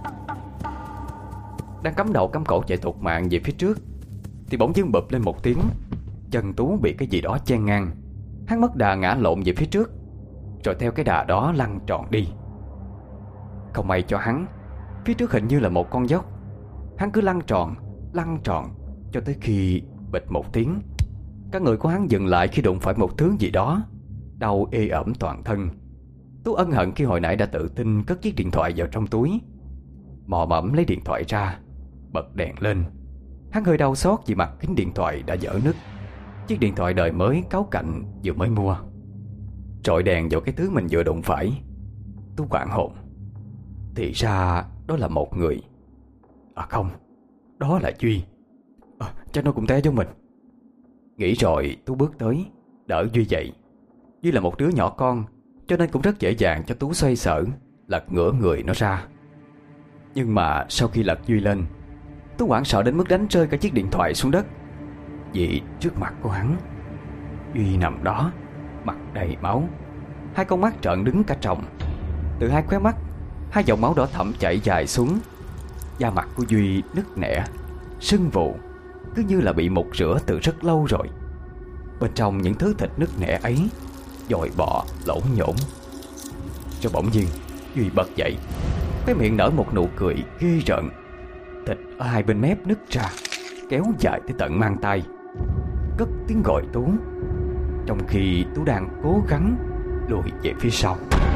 Đang cắm đầu cắm cổ chạy thục mạng về phía trước thì bỗng dưng bụp lên một tiếng. Chân Tú bị cái gì đó chen ngang. Hắn mất đà ngã lộn về phía trước, rồi theo cái đà đó lăn tròn đi. Không may cho hắn, phía trước hình như là một con dốc. Hắn cứ lăn tròn, lăn tròn cho tới khi bịch một tiếng, cả người của hắn dừng lại khi đụng phải một thứ gì đó, đau ê ẩm toàn thân. Tú ân hận khi hồi nãy đã tự tin cất chiếc điện thoại vào trong túi. Mò mẫm lấy điện thoại ra, bật đèn lên. Hắn hơi đau xót vì mặt kính điện thoại đã dở nứt. Chiếc điện thoại đời mới cáu cạnh vừa mới mua. Trội đèn vào cái thứ mình vừa đụng phải, Tú hoảng hồn. Thì ra đó là một người. À không, đó là Duy. À, chắc nó cũng té giống mình. Nghĩ rồi Tú bước tới đỡ Duy dậy. Duy là một đứa nhỏ con, cho nên cũng rất dễ dàng cho Tú xoay sở, lật ngửa người nó ra. Nhưng mà sau khi lật Duy lên, Tú hoảng sợ đến mức đánh rơi cả chiếc điện thoại xuống đất. Vì trước mặt của hắn, Duy nằm đó, mặt đầy máu, hai con mắt trợn đứng cả tròng. Từ hai khóe mắt, hai dòng máu đỏ thẫm chảy dài xuống. Da mặt của Duy nứt nẻ, sưng vù, cứ như là bị mục rửa từ rất lâu rồi. Bên trong những thứ thịt nứt nẻ ấy, dòi bọ lổn nhổn. Rồi bỗng nhiên Duy bật dậy, cái miệng nở một nụ cười ghê rợn. Thịt ở hai bên mép nứt ra, kéo dài tới tận mang tay, cất tiếng gọi Tú, trong khi Tú đang cố gắng lùi về phía sau.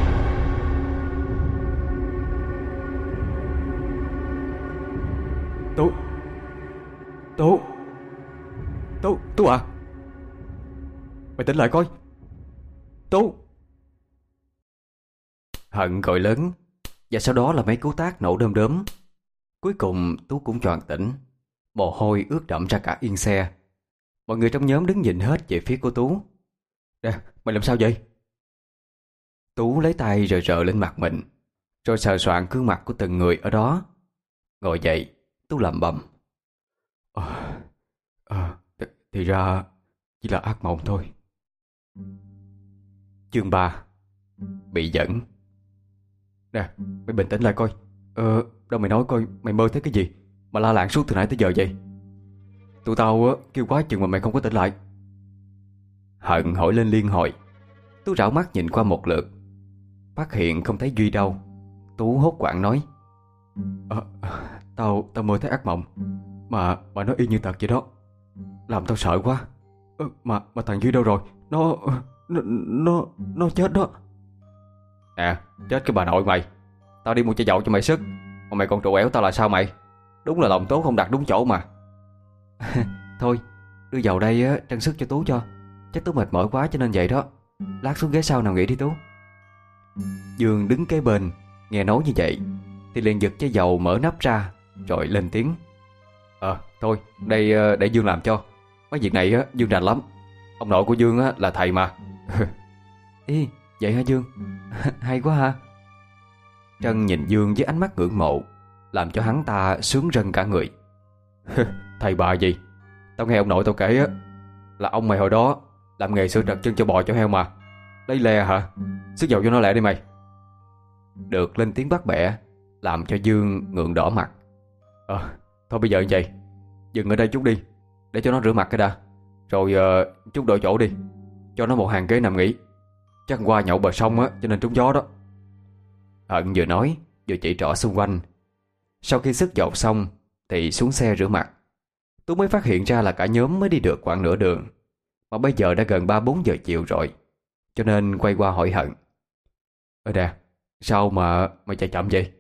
Tú Tú Tú Tú à, mày tỉnh lại coi. Tú. Hận gọi lớn, và sau đó là mấy cú tát nổ đơm đớm. Cuối cùng Tú cũng choàng tỉnh, mồ hôi ướt đẫm ra cả yên xe. Mọi người trong nhóm đứng nhìn hết về phía của Tú. Nè, mày làm sao vậy? Tú lấy tay rờ rờ lên mặt mình, rồi sờ soạn gương mặt của từng người ở đó. Ngồi dậy, Tú lẩm bẩm: à, à, th- Thì ra chỉ là ác mộng thôi. Chương ba. Bị dẫn. Nè, mày bình tĩnh lại coi. Ờ, đâu mày nói coi, mày mơ thấy cái gì mà la làng suốt từ nãy tới giờ vậy? Tụi tao á, kêu quá chừng mà mày không có tỉnh lại. Hận hỏi lên liên hồi. Tú rảo mắt nhìn qua một lượt, phát hiện không thấy Duy đâu. Tú hốt hoảng nói: à, Tao tao mơ thấy ác mộng, Mà mà nó y như thật vậy đó, làm tao sợ quá. à, Mà mà thằng Duy đâu rồi? Nó Nó Nó, nó chết đó. Nè, chết cái bà nội mày. Tao đi mua chai dầu cho mày sức, mà mày còn trù ẻo tao là sao mày? Đúng là lòng tốt không đặt đúng chỗ mà. Thôi, đưa dầu đây á, trang sức cho Tú cho. Chắc Tú mệt mỏi quá cho nên vậy đó. Lát xuống ghế sau nào nghỉ đi Tú. Dương đứng kế bên, nghe nói như vậy thì liền giật chai dầu mở nắp ra, rồi lên tiếng: Ờ, thôi, đây để Dương làm cho. Mấy việc này á, Dương rành lắm. Ông nội của Dương á, là thầy mà. Ý, vậy hả Dương? Hay quá ha. Trân nhìn Dương với ánh mắt ngưỡng mộ, làm cho hắn ta sướng rân cả người. Thầy bà gì? Tao nghe ông nội tao kể á, là ông mày hồi đó làm nghề sửa trật chân cho bò cho heo mà. Lấy le hả? Sức dầu cho nó lẹ đi mày. Được lên tiếng bắt bẻ, làm cho Dương ngượng đỏ mặt. Ờ thôi bây giờ như vậy, dừng ở đây chút đi, để cho nó rửa mặt cái đã. Rồi uh, chút đổi chỗ đi, cho nó một hàng ghế nằm nghỉ. Chắc qua nhậu bờ sông á, cho nên trúng gió đó. Hận vừa nói vừa chỉ trỏ xung quanh. Sau khi sức dọn xong thì xuống xe rửa mặt. Tú mới phát hiện ra là cả nhóm mới đi được khoảng nửa đường, mà bây giờ đã gần ba bốn giờ chiều rồi. Cho nên quay qua hỏi Hận: Ơ nè, sao mà mày chạy chậm vậy?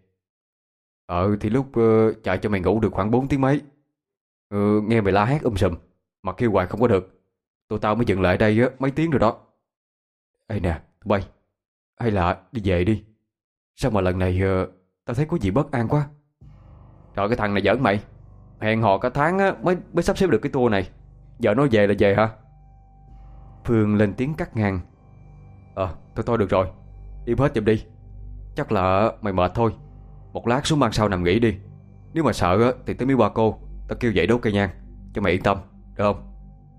Ờ thì lúc uh, chạy cho mày ngủ được khoảng bốn tiếng mấy. ừ, Nghe mày la hét um sùm mà kêu hoài không có được, tụi tao mới dừng lại đây á, mấy tiếng rồi đó. Ê nè tụi bay, hay là đi về đi. Sao mà lần này uh, tao thấy có gì bất an quá. Trời, cái thằng này giỡn mày. Hẹn hò cả tháng á, mới mới sắp xếp được cái tour này, giờ nói về là về hả? Phương lên tiếng cắt ngang: Ờ thôi thôi được rồi, im hết giùm đi. Chắc là mày mệt thôi, một lát xuống ban sau nằm nghỉ đi. Nếu mà sợ á, thì tới miếu ba cô, tao kêu dậy đốt cây nhang cho mày yên tâm, được không?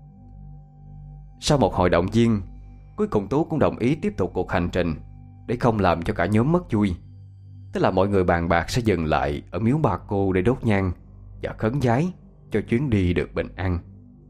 Sau một hồi động viên, cuối cùng Tú cũng đồng ý tiếp tục cuộc hành trình, để không làm cho cả nhóm mất vui. Tức là mọi người bàn bạc sẽ dừng lại ở miếu ba cô để đốt nhang và khấn vái cho chuyến đi được bình an.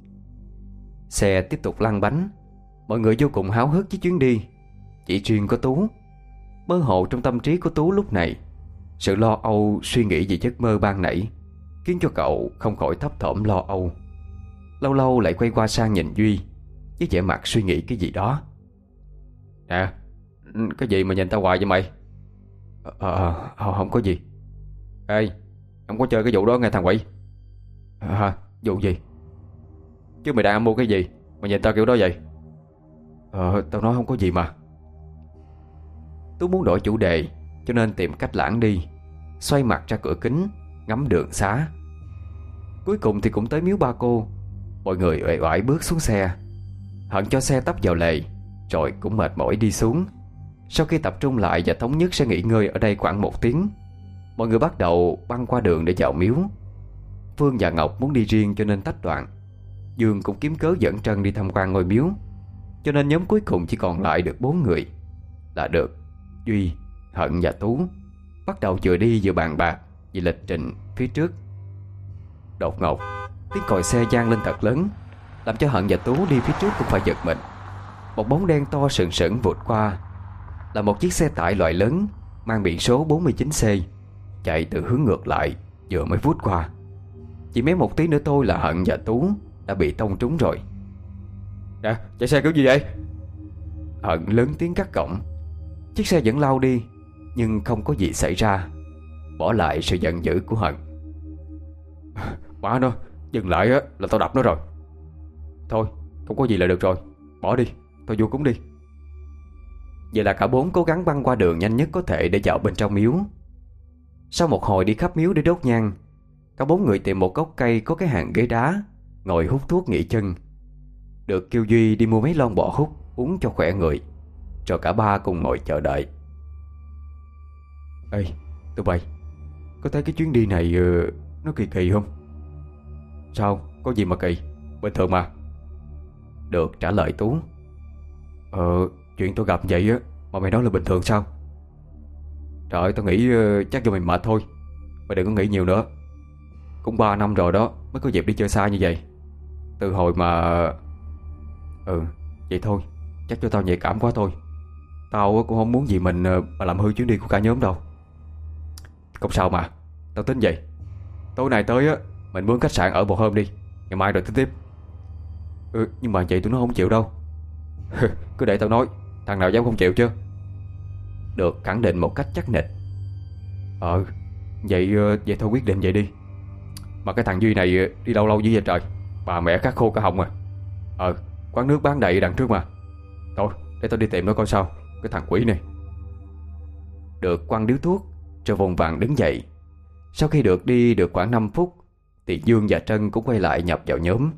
Xe tiếp tục lăn bánh. Mọi người vô cùng háo hức với chuyến đi. Chỉ riêng có Tú, mơ hồ trong tâm trí của Tú lúc này, sự lo âu suy nghĩ về giấc mơ ban nãy khiến cho cậu không khỏi thấp thỏm lo âu. Lâu lâu lại quay qua sang nhìn Duy với vẻ mặt suy nghĩ cái gì đó. Nè, cái gì mà nhìn tao hoài vậy mày? Ờ, ờ không có gì. Ê, không có chơi cái vụ đó nghe thằng quỷ. À, vụ gì? Chứ mày đang âm mưu cái gì mà nhìn tao kiểu đó vậy? Ờ, tao nói không có gì mà. Tú muốn đổi chủ đề, cho nên tìm cách lãng đi, xoay mặt ra cửa kính ngắm đường xá. Cuối cùng thì cũng tới miếu ba cô. Mọi người uể oải bước xuống xe. Hận cho xe tấp vào lề, rồi cũng mệt mỏi đi xuống. Sau khi tập trung lại và thống nhất sẽ nghỉ ngơi ở đây khoảng một tiếng, mọi người bắt đầu băng qua đường để vào miếu. Phương và Ngọc muốn đi riêng cho nên tách đoạn. Dương cũng kiếm cớ dẫn Trân đi tham quan ngôi miếu. Cho nên nhóm cuối cùng chỉ còn lại được bốn người, là được Duy, Hận và Tú bắt đầu vừa đi vừa bàn bạc về lịch trình phía trước. Đột ngột tiếng còi xe vang lên thật lớn, làm cho Hận và Tú đi phía trước cũng phải giật mình. Một bóng đen to sừng sững vụt qua, là một chiếc xe tải loại lớn mang biển số bốn mươi chín C, chạy từ hướng ngược lại vừa mới vút qua. Chỉ mấy một tí nữa thôi là Hận và Tú đã bị tông trúng rồi. Nè, chạy xe kiểu gì vậy? Hận lớn tiếng cắt cổng. Chiếc xe vẫn lao đi, nhưng không có gì xảy ra, bỏ lại sự giận dữ của Hận. Má nó, dừng lại á là tao đập nó rồi. Thôi, không có gì là được rồi, bỏ đi, tao vô cúng đi. Vậy là cả bốn cố gắng băng qua đường nhanh nhất có thể để vào bên trong miếu. Sau một hồi đi khắp miếu để đốt nhang, cả bốn người tìm một gốc cây có cái hàng ghế đá, ngồi hút thuốc nghỉ chân. Được kêu Duy đi mua mấy lon bọ hút uống cho khỏe người, rồi cả ba cùng ngồi chờ đợi. Ê, tụi bay, có thấy cái chuyến đi này uh, nó kỳ kỳ không? Sao, có gì mà kỳ, bình thường mà. Được trả lời Tú: Ờ, chuyện tôi gặp vậy á mà mày nói là bình thường sao? Trời ơi, tao nghĩ uh, chắc do mày mệt thôi. Mày đừng có nghĩ nhiều nữa. Cũng ba năm rồi đó mới có dịp đi chơi xa như vậy. Từ hồi mà... Ừ, vậy thôi, chắc cho tao nhạy cảm quá thôi. Tao cũng không muốn gì mình mà làm hư chuyến đi của cả nhóm đâu. Không sao mà, tao tính vậy. Tối nay tới á, mình mướn khách sạn ở một hôm đi, ngày mai rồi tính tiếp. Ừ, nhưng mà vậy tụi nó không chịu đâu. Cứ để tao nói, thằng nào dám không chịu chứ. Được khẳng định một cách chắc nịch. Ờ, vậy vậy thôi quyết định vậy đi. Mà cái thằng Duy này đi lâu lâu dữ vậy trời, bà mẹ khát khô cả họng à. Ờ, quán nước bán đầy đằng trước mà. Thôi, để tao đi tìm nó coi sao, cái thằng quỷ này. Được quăng điếu thuốc rồi vùng vàng đứng dậy. Sau khi được đi được khoảng năm phút thì Dương và Trân cũng quay lại nhập vào nhóm.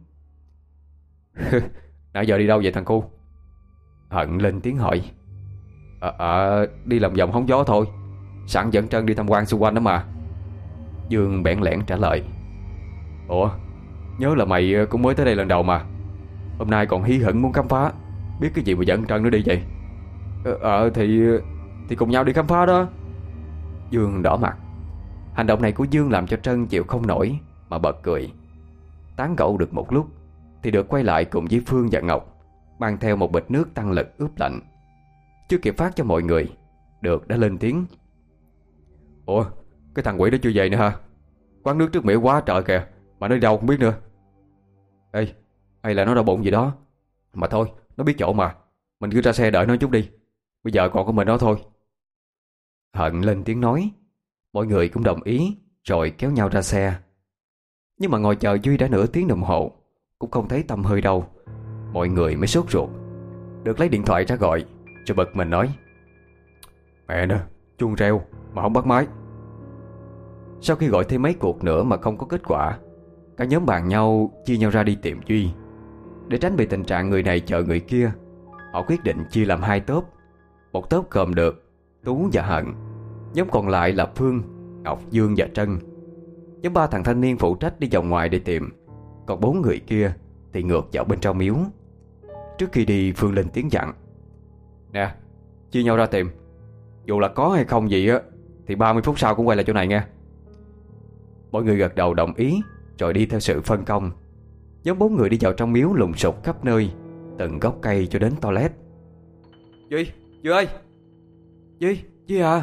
Nãy giờ đi đâu vậy thằng cu? Hận lên tiếng hỏi. Ờ, à, đi lòng vòng hóng gió thôi, sẵn dẫn Trân đi tham quan xung quanh đó mà. Dương bẽn lẽn trả lời. Ủa, nhớ là mày cũng mới tới đây lần đầu mà, hôm nay còn hí hửng muốn khám phá, biết cái gì mà dẫn Trân nó đi vậy? Ờ, ờ thì Thì cùng nhau đi khám phá đó. Dương đỏ mặt. Hành động này của Dương làm cho Trân chịu không nổi mà bật cười. Tán gẫu được một lúc thì được quay lại cùng với Phương và Ngọc, mang theo một bịch nước tăng lực ướp lạnh. Chưa kịp phát cho mọi người, Được đã lên tiếng: Ủa, cái thằng quỷ đó chưa về nữa hả? Quán nước trước miệng quá trời kìa, mà nó đi đâu không biết nữa. Ê, hay là nó đau bụng gì đó. Mà thôi, nó biết chỗ mà, mình cứ ra xe đợi nó chút đi. Bây giờ còn có mình nó thôi. Hận lên tiếng nói. Mọi người cũng đồng ý, rồi kéo nhau ra xe. Nhưng mà ngồi chờ Duy đã nửa tiếng đồng hồ, cũng không thấy tăm hơi đâu. Mọi người mới sốt ruột. Được lấy điện thoại ra gọi, rồi bực mình nói: Mẹ nè, chuông reo mà không bắt máy. Sau khi gọi thêm mấy cuộc nữa mà không có kết quả, cả nhóm bàn nhau chia nhau ra đi tìm Duy. Để tránh bị tình trạng người này chờ người kia, họ quyết định chia làm hai tốp. Một tốp gồm Được, Tú và Hận. Nhóm còn lại là Phương, Ngọc, Dương và Trân. Nhóm ba thằng thanh niên phụ trách đi vòng ngoài để tìm, còn bốn người kia thì ngược vào bên trong miếu. Trước khi đi, Phương lên tiếng dặn: Nè, chia nhau ra tìm. Dù là có hay không gì á thì ba mươi phút sau cũng quay lại chỗ này nghe. Mọi người gật đầu đồng ý, rồi đi theo sự phân công. Nhóm bốn người đi vào trong miếu lùng sục khắp nơi, từng gốc cây cho đến toilet. Duy, Duy ơi! Duy, Duy à!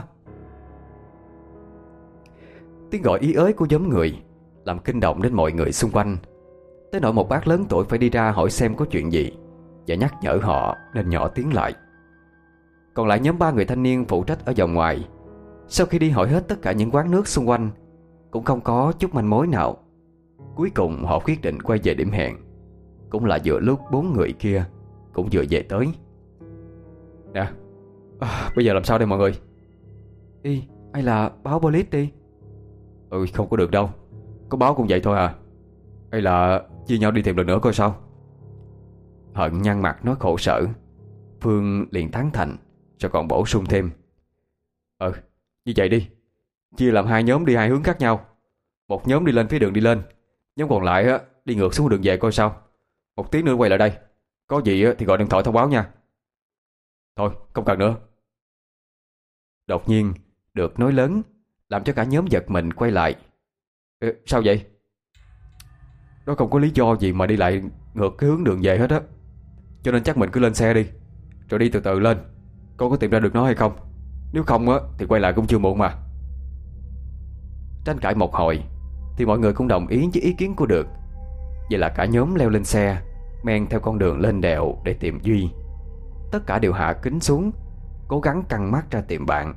Tiếng gọi ý ới của nhóm người làm kinh động đến mọi người xung quanh, tới nỗi một bác lớn tuổi phải đi ra hỏi xem có chuyện gì và nhắc nhở họ nên nhỏ tiếng lại. Còn lại nhóm ba người thanh niên phụ trách ở vòng ngoài, sau khi đi hỏi hết tất cả những quán nước xung quanh, cũng không có chút manh mối nào. Cuối cùng họ quyết định quay về điểm hẹn. Cũng là vừa lúc bốn người kia cũng vừa về tới. Nè, à, bây giờ làm sao đây mọi người? Đi, hay là báo police đi? Ừ, không có được đâu. Có báo cũng vậy thôi à. Hay là chia nhau đi tìm lần nữa coi sao? Hận nhăn mặt nói khổ sở. Phương liền tán thành, rồi còn bổ sung thêm: Ừ, như vậy đi. Chia làm hai nhóm đi hai hướng khác nhau. Một nhóm đi lên phía đường đi lên, nhóm còn lại á đi ngược xuống đường về coi sao. Một tiếng nữa quay lại đây. Có gì á thì gọi điện thoại thông báo nha. Thôi, không cần nữa. Đột nhiên Được nói lớn, làm cho cả nhóm giật mình quay lại. Ê, sao vậy? Nó không có lý do gì mà đi lại ngược cái hướng đường về hết á. Cho nên chắc mình cứ lên xe đi, rồi đi từ từ lên. Con có tìm ra được nó hay không? Nếu không á thì quay lại cũng chưa muộn mà. Tranh cãi một hồi thì mọi người cũng đồng ý với ý kiến của Được. Vậy là cả nhóm leo lên xe, men theo con đường lên đèo để tìm Duy. Tất cả đều hạ kính xuống, cố gắng căng mắt ra tìm bạn.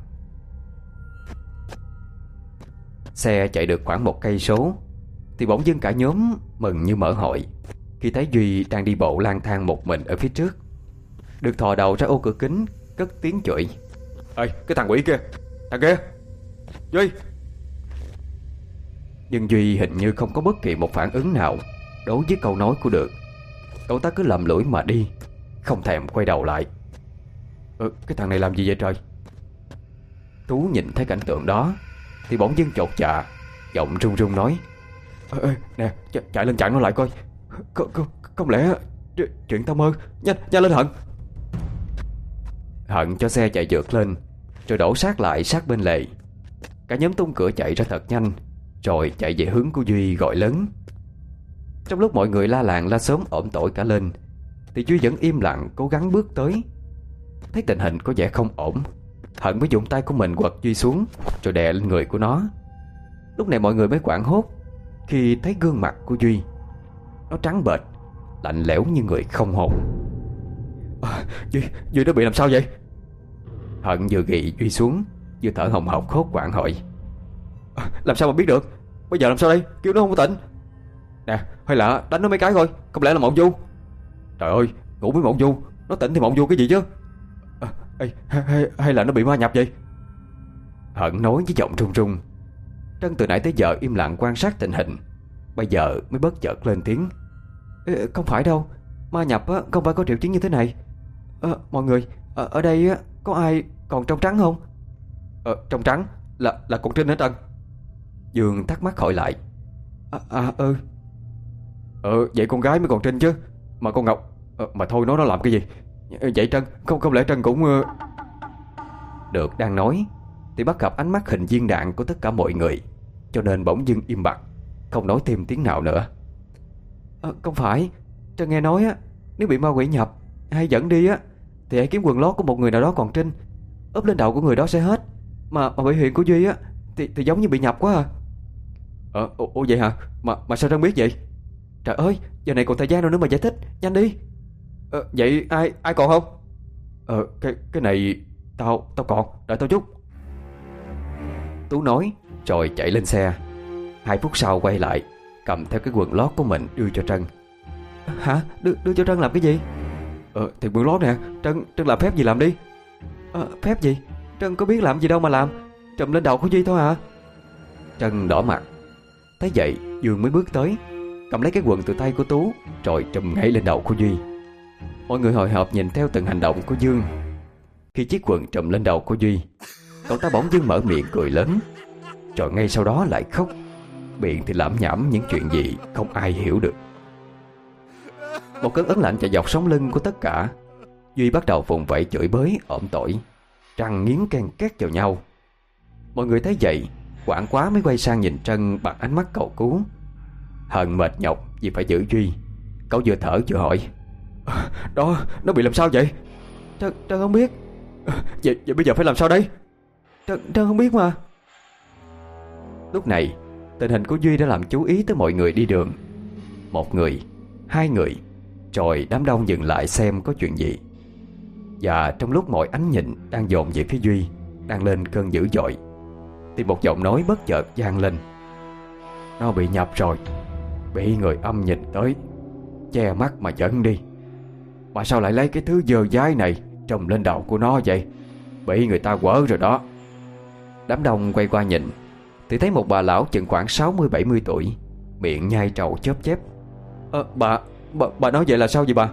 Xe chạy được khoảng một cây số thì bỗng dưng cả nhóm mừng như mở hội khi thấy Duy đang đi bộ lang thang một mình ở phía trước. Được thò đầu ra ô cửa kính, cất tiếng chửi: Ê, cái thằng quỷ kia! Thằng kia! Duy! Nhưng Duy hình như không có bất kỳ một phản ứng nào đối với câu nói của Được. Cậu ta cứ lầm lũi mà đi, không thèm quay đầu lại. Ừ, cái thằng này làm gì vậy trời? Tú nhìn thấy cảnh tượng đó thì bỗng dưng chột dạ, giọng run run nói: Ê, ê, nè, ch chạy lên chặn nó lại coi. Không, không, không lẽ chuyện tao mơ? Nhanh, nhanh lên Hận! Hận cho xe chạy vượt lên, rồi đổ sát lại sát bên lề. Cả nhóm tung cửa chạy ra thật nhanh, rồi chạy về hướng của Duy gọi lớn. Trong lúc mọi người la làng la xóm ổm tỏi cả lên, thì Duy vẫn im lặng cố gắng bước tới. Thấy tình hình có vẻ không ổn, Hận mới dùng tay của mình quật Duy xuống, rồi đè lên người của nó. Lúc này mọi người mới hoảng hốt khi thấy gương mặt của Duy. Nó trắng bệch, lạnh lẽo như người không hồn. À, Duy, Duy nó bị làm sao vậy? Hận vừa gị Duy xuống, vừa thở hồng hộc hốt hoảng hỏi: à, Làm sao mà biết được? Bây giờ làm sao đây? Kêu nó không có tỉnh. Nè, hay là đánh nó mấy cái thôi, không lẽ là mộng du? Trời ơi, ngủ với mộng du, nó tỉnh thì mộng du cái gì chứ? À, hay, hay, hay là nó bị ma nhập vậy? Hận nói với giọng run run. Trân từ nãy tới giờ im lặng quan sát tình hình, bây giờ mới bất chợt lên tiếng: Ê, không phải đâu, ma nhập á, không phải có triệu chứng như thế này. À, mọi người, ở, ở đây á, có ai còn trong trắng không? Ờ, trong trắng là là con Trinh hả Trân? Dương thắc mắc hỏi lại. À, à ừ. Ờ, vậy con gái mới còn Trinh chứ. Mà con Ngọc, ờ, mà thôi nó nó làm cái gì? Vậy Trân, không không lẽ Trân cũng... Uh... Được đang nói thì bắt gặp ánh mắt hình viên đạn của tất cả mọi người cho nên bỗng dưng im bặt, không nói thêm tiếng nào nữa. à, Không phải, Trân nghe nói á, nếu bị ma quỷ nhập hay dẫn đi á, thì hãy kiếm quần lót của một người nào đó còn trinh, úp lên đầu của người đó sẽ hết. Mà, mà biểu hiện của Duy á thì, thì giống như bị nhập quá à. Ờ, ủa vậy hả? Mà mà sao Trân biết vậy? Trời ơi, giờ này còn thời gian đâu nữa mà giải thích, nhanh đi. Ờ, vậy ai ai còn không? Ờ, cái cái này tao tao còn, đợi tao chút. Tú nói rồi chạy lên xe. Hai phút sau quay lại, cầm theo cái quần lót của mình đưa cho Trân. Hả? Đưa, đưa cho Trân làm cái gì? Ờ, thì quần lót nè, Trân Trân làm phép gì làm đi. à, Phép gì? Trân có biết làm gì đâu mà làm, trùm lên đầu của Duy thôi hả? Trân đỏ mặt. Thấy vậy Dương mới bước tới, cầm lấy cái quần từ tay của Tú, rồi trùm ngay lên đầu của Duy. Mọi người hồi hộp nhìn theo từng hành động của Dương. Khi chiếc quần trùm lên đầu của Duy, cậu ta bỗng dưng mở miệng cười lớn, rồi ngay sau đó lại khóc, miệng thì lẩm nhẩm những chuyện gì không ai hiểu được. Một cơn ớn lạnh chạy dọc sống lưng của tất cả. Duy bắt đầu vùng vẫy chửi bới ỏm tỏi, răng nghiến ken két vào nhau. Mọi người thấy vậy hoảng quá mới quay sang nhìn Trân bằng ánh mắt cầu cứu. Hận mệt nhọc vì phải giữ Duy, cậu vừa thở vừa hỏi: Đó, nó bị làm sao vậy? Trân, Trân không biết. Vậy, vậy bây giờ phải làm sao đây? Trân, Trân không biết mà. Lúc này tình hình của Duy đã làm chú ý tới mọi người đi đường. Một người, hai người, rồi đám đông dừng lại xem có chuyện gì. Và trong lúc mọi ánh nhìn đang dồn về phía Duy đang lên cơn dữ dội, thì một giọng nói bất chợt vang lên: Nó bị nhập rồi, bị người âm nhìn tới, che mắt mà dẫn đi. Mà sao lại lấy cái thứ dơ dái này trùm lên đầu của nó vậy? Bị người ta quở rồi đó. Đám đông quay qua nhìn thì thấy một bà lão chừng khoảng sáu mươi bảy mươi tuổi, miệng nhai trầu chớp chép. Ờ, bà, bà, bà nói vậy là sao vậy bà?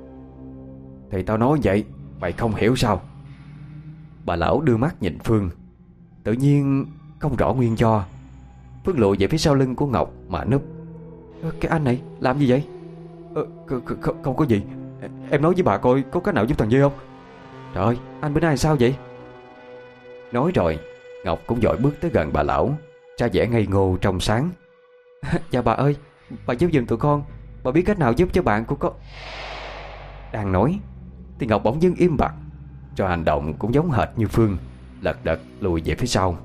Thì tao nói vậy, mày không hiểu sao? Bà lão đưa mắt nhìn Phương. Tự nhiên không rõ nguyên do, Phương lùi về phía sau lưng của Ngọc mà núp. Ờ, cái anh này làm gì vậy? Ờ, không, không có gì. Em nói với bà coi có cách nào giúp thằng Duy không? Trời ơi, anh bữa nay sao vậy? Nói rồi Ngọc cũng vội bước tới gần bà lão, ra vẻ ngây ngô trong sáng. Dạ bà ơi, bà giúp giùm tụi con. Bà biết cách nào giúp cho bạn của con. Đang nói thì Ngọc bỗng dưng im bặt, cho hành động cũng giống hệt như Phương, lật đật lùi về phía sau.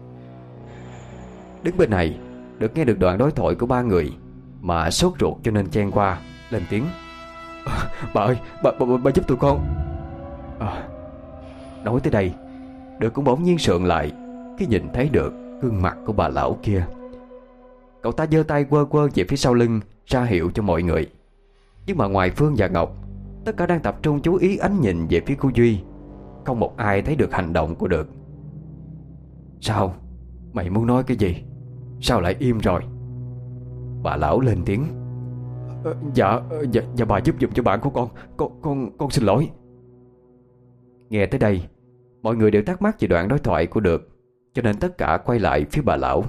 Đứng bên này được nghe được đoạn đối thoại của ba người, mà sốt ruột cho nên chen qua lên tiếng: à, Bà ơi, bà, bà, bà, bà giúp tụi con. à, Nói tới đây Được cũng bỗng nhiên sượng lại khi nhìn thấy được gương mặt của bà lão kia. Cậu ta giơ tay quơ quơ về phía sau lưng ra hiệu cho mọi người. Nhưng mà ngoài Phương và Ngọc, tất cả đang tập trung chú ý ánh nhìn về phía của Duy. Không một ai thấy được hành động của Được. Sao? Mày muốn nói cái gì? Sao lại im rồi? Bà lão lên tiếng: ờ, Dạ, dạ, dạ bà giúp giùm cho bạn của con. Con, con, con xin lỗi. Nghe tới đây, mọi người đều thắc mắc về đoạn đối thoại của Được, cho nên tất cả quay lại phía bà lão.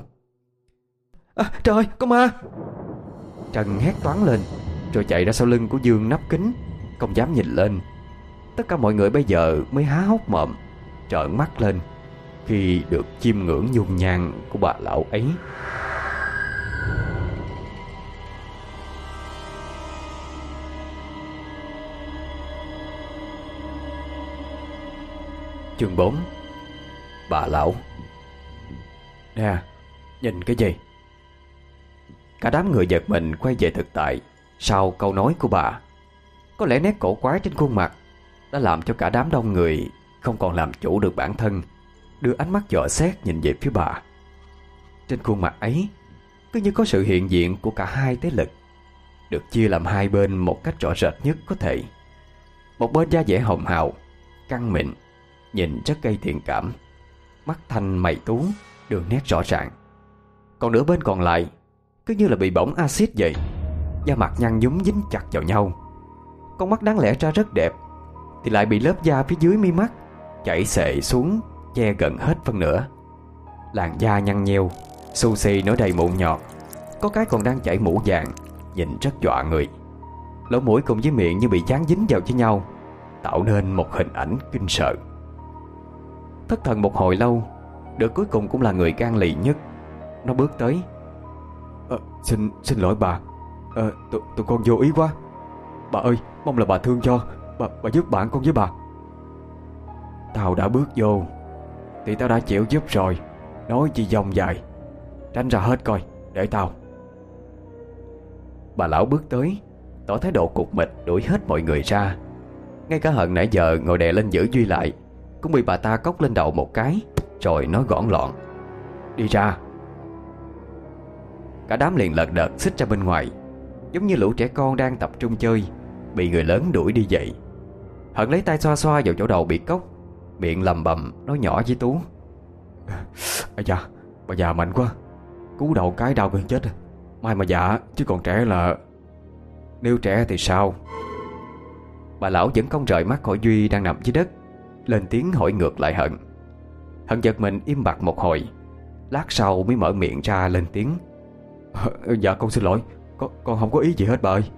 À, trời ơi, có ma! Trần hét toáng lên, rồi chạy ra sau lưng của Dương nắp kính, không dám nhìn lên. Tất cả mọi người bây giờ mới há hốc mồm, trợn mắt lên khi được chiêm ngưỡng dung nhan của bà lão ấy. Chương bốn. Bà lão. Nè, nhìn cái gì? Cả đám người giật mình quay về thực tại sau câu nói của bà. Có lẽ nét cổ quái trên khuôn mặt đã làm cho cả đám đông người không còn làm chủ được bản thân, đưa ánh mắt dò xét nhìn về phía bà. Trên khuôn mặt ấy cứ như có sự hiện diện của cả hai thế lực, được chia làm hai bên một cách rõ rệt nhất có thể. Một bên da dẻ hồng hào, căng mịn, nhìn rất gây thiện cảm, mắt thanh mày tú, đường nét rõ ràng. Còn nửa bên còn lại cứ như là bị bỏng axit vậy, da mặt nhăn nhúm dính chặt vào nhau. Con mắt đáng lẽ ra rất đẹp thì lại bị lớp da phía dưới mi mắt chảy xệ xuống, che gần hết phân nửa. Làn da nhăn nheo, xù xì nổi đầy mụn nhọt, có cái còn đang chảy mũ vàng, nhìn rất dọa người. Lỗ mũi cùng với miệng như bị dán dính vào với nhau, tạo nên một hình ảnh kinh sợ. Thất thần một hồi lâu, Được cuối cùng cũng là người gan lì nhất. Nó bước tới, Ờ, xin xin lỗi bà. Ờ, tụi, tụi con vô ý quá. Bà ơi, mong là bà thương cho. Bà, bà giúp bạn con với bà. Tao đã bước vô thì tao đã chịu giúp rồi. Nói chi dông dài. Tránh ra hết coi, để tao. Bà lão bước tới, tỏ thái độ cục mịch đuổi hết mọi người ra. Ngay cả Hận nãy giờ ngồi đè lên giữ Duy lại cũng bị bà ta cốc lên đầu một cái, rồi nói gõn lọn: Đi ra. Cả đám liền lật đật xích ra bên ngoài, giống như lũ trẻ con đang tập trung chơi bị người lớn đuổi đi vậy. Hận lấy tay xoa xoa vào chỗ đầu bị cốc, miệng lầm bầm nói nhỏ với Tú: Ây da, bà già mạnh quá. Cú đầu cái đau gần chết. Mai mà già chứ còn trẻ là... Nếu trẻ thì sao? Bà lão vẫn không rời mắt khỏi Duy đang nằm dưới đất, lên tiếng hỏi ngược lại Hận. Hận giật mình im bặt một hồi, lát sau mới mở miệng ra lên tiếng: Dạ con xin lỗi. Con, con không có ý gì hết bà ơi.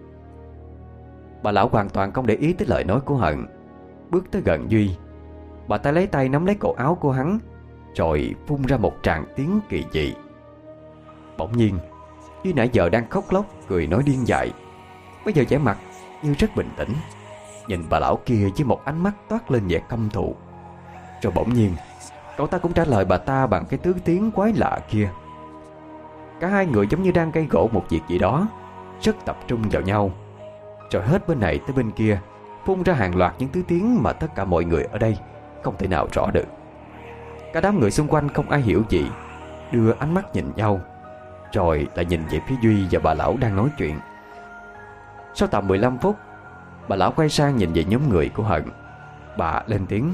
Bà lão hoàn toàn không để ý tới lời nói của Hận, bước tới gần Duy. Bà ta lấy tay nắm lấy cổ áo của hắn, rồi phun ra một tràng tiếng kỳ dị. Bỗng nhiên Duy nãy giờ đang khóc lóc cười nói điên dại, bây giờ vẻ mặt như rất bình tĩnh, nhìn bà lão kia với một ánh mắt toát lên vẻ căm thù. Rồi bỗng nhiên cậu ta cũng trả lời bà ta bằng cái thứ tiếng quái lạ kia. Cả hai người giống như đang gây gổ một việc gì đó, rất tập trung vào nhau. Rồi hết bên này tới bên kia phun ra hàng loạt những thứ tiếng mà tất cả mọi người ở đây không thể nào rõ được. Cả đám người xung quanh không ai hiểu gì, đưa ánh mắt nhìn nhau, rồi lại nhìn về phía Duy và bà lão đang nói chuyện. Sau tầm mười lăm phút, bà lão quay sang nhìn về nhóm người của Hận. Bà lên tiếng: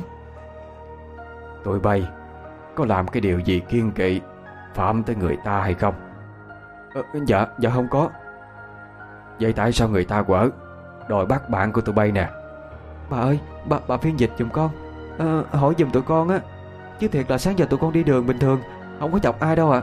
Tụi bay có làm cái điều gì kiêng kỵ phạm tới người ta hay không? Ờ, dạ, dạ không có. Vậy tại sao người ta quở đòi bắt bạn của tụi bay nè? Bà ơi, bà, bà phiên dịch giùm con. Ờ, hỏi giùm tụi con á. Chứ thiệt là sáng giờ tụi con đi đường bình thường, không có chọc ai đâu ạ.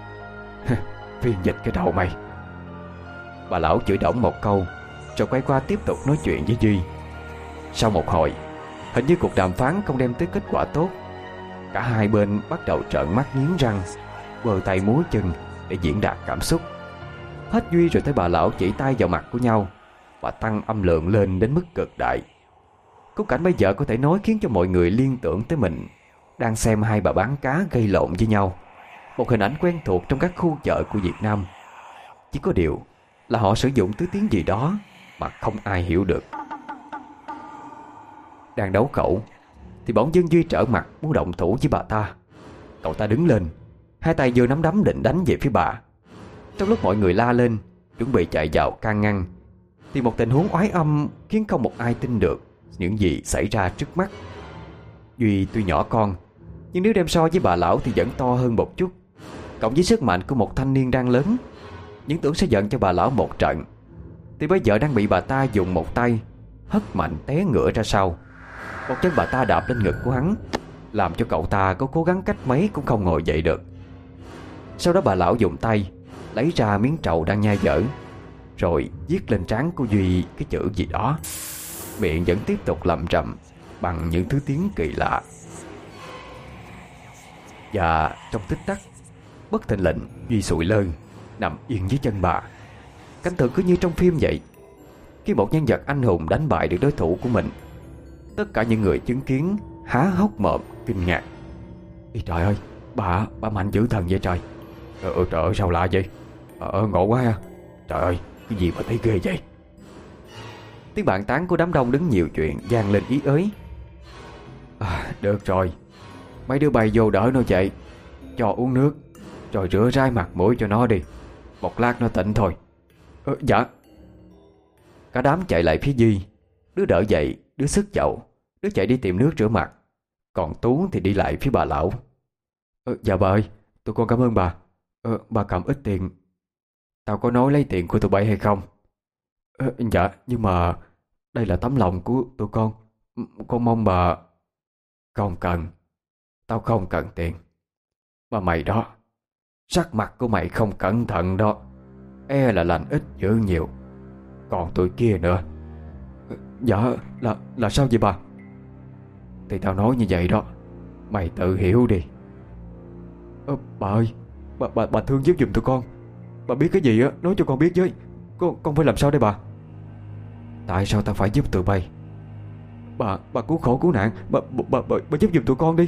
Phiên dịch cái đầu mày. Bà lão chửi đổng một câu, rồi quay qua tiếp tục nói chuyện với Duy. Sau một hồi, hình như cuộc đàm phán không đem tới kết quả tốt. Cả hai bên bắt đầu trợn mắt nghiến răng, bờ tay múa chân để diễn đạt cảm xúc. Hết Duy rồi tới bà lão chỉ tay vào mặt của nhau và tăng âm lượng lên đến mức cực đại. Khung cảnh bây giờ có thể nói khiến cho mọi người liên tưởng tới mình đang xem hai bà bán cá gây lộn với nhau, một hình ảnh quen thuộc trong các khu chợ của Việt Nam. Chỉ có điều là họ sử dụng thứ tiếng gì đó mà không ai hiểu được. Đang đấu khẩu thì bỗng dưng Duy trở mặt muốn động thủ với bà ta. Cậu ta đứng lên, hai tay vừa nắm đấm định đánh về phía bà. Trong lúc mọi người la lên chuẩn bị chạy vào can ngăn, thì một tình huống oái âm khiến không một ai tin được những gì xảy ra trước mắt. Duy tuy nhỏ con, nhưng nếu đem so với bà lão thì vẫn to hơn một chút. Cộng với sức mạnh của một thanh niên đang lớn, những tưởng sẽ giận cho bà lão một trận, thì bây giờ đang bị bà ta dùng một tay hất mạnh té ngửa ra sau. Một chân bà ta đạp lên ngực của hắn, làm cho cậu ta có cố gắng cách mấy cũng không ngồi dậy được. Sau đó bà lão dùng tay lấy ra miếng trầu đang nhai dở, rồi viết lên trán của Duy cái chữ gì đó, miệng vẫn tiếp tục lẩm rẩm bằng những thứ tiếng kỳ lạ. Và trong tích tắc, bất thình lình Duy sụi lơ nằm yên dưới chân bà. Cảnh tượng cứ như trong phim vậy. Khi một nhân vật anh hùng đánh bại được đối thủ của mình, tất cả những người chứng kiến há hốc mồm kinh ngạc. Ý trời ơi, bà bà mạnh dữ thần vậy trời. Ờ trời ơi sao lạ vậy? Ờ ngộ quá ha. Trời ơi, cái gì mà thấy ghê vậy? Tiếng bàn tán của đám đông đứng nhiều chuyện vang lên ý ới. À, được rồi, mấy đứa bay vô đỡ nó chạy, cho uống nước, rồi rửa rái mặt mũi cho nó đi. Một lát nó tỉnh thôi. Ờ, dạ. Cả đám chạy lại phía Duy. Đứa đỡ dậy, đứa sức dậu, đứa chạy đi tìm nước rửa mặt. Còn Tú thì đi lại phía bà lão. Ờ, dạ bà ơi, tụi con cảm ơn bà. Ờ, bà cầm ít tiền. Tao có nói lấy tiền của tụi bay hay không? Ờ, dạ, nhưng mà đây là tấm lòng của tụi con. Con mong bà... Không cần. Tao không cần tiền. Mà mày đó, sắc mặt của mày không cẩn thận đó, e là lành ít dữ nhiều. Còn tụi kia nữa. Dạ, là là sao vậy bà? Thì tao nói như vậy đó, mày tự hiểu đi. Ờ, bà ơi, bà, bà, bà thương giúp giùm tụi con. bà biết cái gì á, nói cho con biết với. Con, con phải làm sao đây bà? Tại sao ta phải giúp tụi bay? Bà, bà cứu khổ cứu nạn, bà, bà, bà, bà, bà giúp giùm tụi con đi.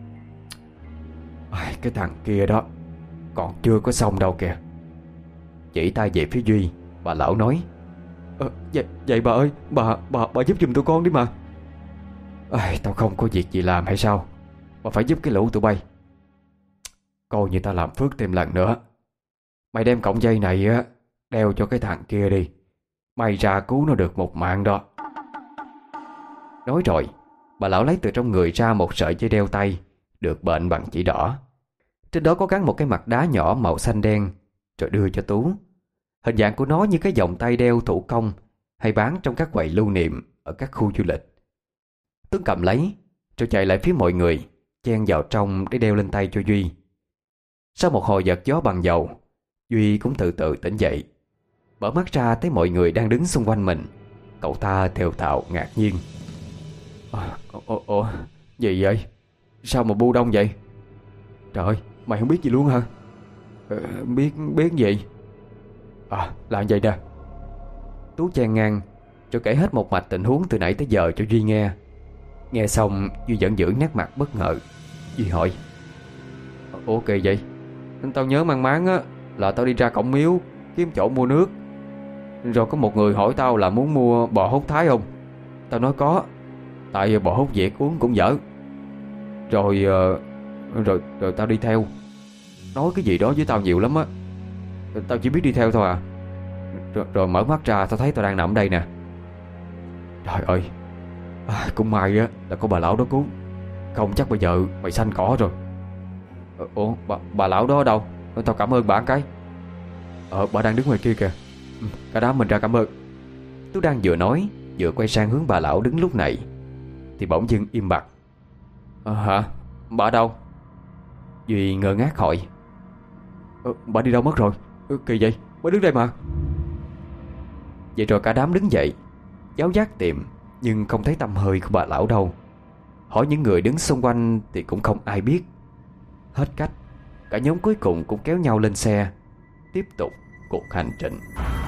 Ai, cái thằng kia đó còn chưa có xong đâu kìa. Chỉ tay về phía Duy, bà lão nói: ờ, vậy, vậy bà ơi, bà, bà, bà giúp giùm tụi con đi mà. Ai, tao không có việc gì làm hay sao mà phải giúp cái lũ tụi bay? Coi như tao làm phước thêm lần nữa. Mày đem cọng dây này á đeo cho cái thằng kia đi, may ra cứu nó được một mạng đó. Nói rồi, bà lão lấy từ trong người ra một sợi dây đeo tay được bệnh bằng chỉ đỏ. Trên đó có gắn một cái mặt đá nhỏ màu xanh đen, rồi đưa cho Tú. Hình dạng của nó như cái vòng tay đeo thủ công hay bán trong các quầy lưu niệm ở các khu du lịch. Tuấn cầm lấy rồi chạy lại phía mọi người, chen vào trong để đeo lên tay cho Duy. Sau một hồi giật gió bằng dầu, Duy cũng từ từ tỉnh dậy. Mở mắt ra thấy mọi người đang đứng xung quanh mình. Cậu ta thều thào ngạc nhiên: à, Ồ, ồ, gì vậy? Sao mà bu đông vậy? Trời ơi, mày không biết gì luôn hả? Ờ, biết, biết gì? À, là vậy nè. Tú chen ngang rồi kể hết một mạch tình huống từ nãy tới giờ cho Duy nghe. Nghe xong Duy vẫn giữ nét mặt bất ngờ. Duy hỏi: ủa kỳ vậy? Tao nhớ mang máng á là tao đi ra cổng miếu kiếm chỗ mua nước, rồi có một người hỏi tao là muốn mua bò hút Thái không. Tao nói có, tại bò hút Việt uống cũng dở. Rồi Rồi rồi tao đi theo. Nói cái gì đó với tao nhiều lắm á. Tao chỉ biết đi theo thôi à. Rồi, rồi mở mắt ra tao thấy tao đang nằm đây nè. Trời ơi, à, cũng may á là có bà lão đó cứu, không chắc bây giờ mày xanh cỏ rồi. Ủa bà, bà lão đó ở đâu? Tao cảm ơn bà cái. Ờ bà đang đứng ngoài kia kìa. Ừ, cả đám mình ra cảm ơn. Tú đang vừa nói vừa quay sang hướng bà lão đứng lúc này thì bỗng dưng im bặt. À, hả? Bà đâu? Duy ngơ ngác hỏi: ờ, bà đi đâu mất rồi? Ừ, kỳ vậy, bà đứng đây mà. Vậy rồi cả đám đứng dậy, giáo giác tìm nhưng không thấy tăm hơi của bà lão đâu. Hỏi những người đứng xung quanh thì cũng không ai biết. Hết cách, cả nhóm cuối cùng cũng kéo nhau lên xe, tiếp tục cuộc hành trình.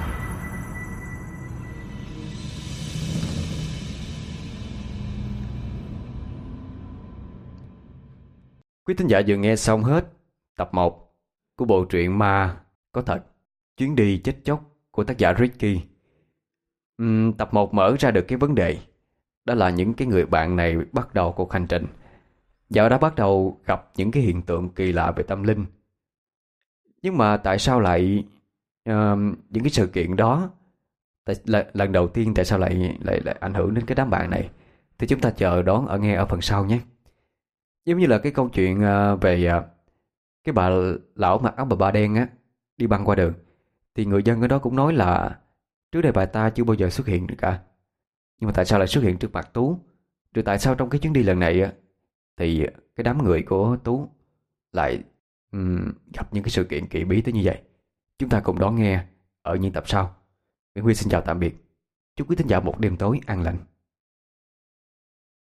Quý thính giả vừa nghe xong hết tập một của bộ truyện Ma Có Thật, Chuyến Đi Chết Chóc của tác giả Ricky. uhm, Tập một mở ra được cái vấn đề, đó là những cái người bạn này bắt đầu cuộc hành trình và đã bắt đầu gặp những cái hiện tượng kỳ lạ về tâm linh. Nhưng mà tại sao lại uh, những cái sự kiện đó tại, là, lần đầu tiên tại sao lại, lại lại ảnh hưởng đến cái đám bạn này, thì chúng ta chờ đón ở nghe ở phần sau nhé. Giống như là cái câu chuyện uh, về uh, cái bà lão mặc áo bà ba đen á đi băng qua đường, thì người dân ở đó cũng nói là trước đây bà ta chưa bao giờ xuất hiện được cả. Nhưng mà tại sao lại xuất hiện trước mặt Tú? Rồi tại sao trong cái chuyến đi lần này á thì cái đám người của Tú lại um, gặp những cái sự kiện kỳ bí tới như vậy? Chúng ta cùng đón nghe ở những tập sau. Nguyễn Huy xin chào tạm biệt. Chúc quý thính giả một đêm tối an lành.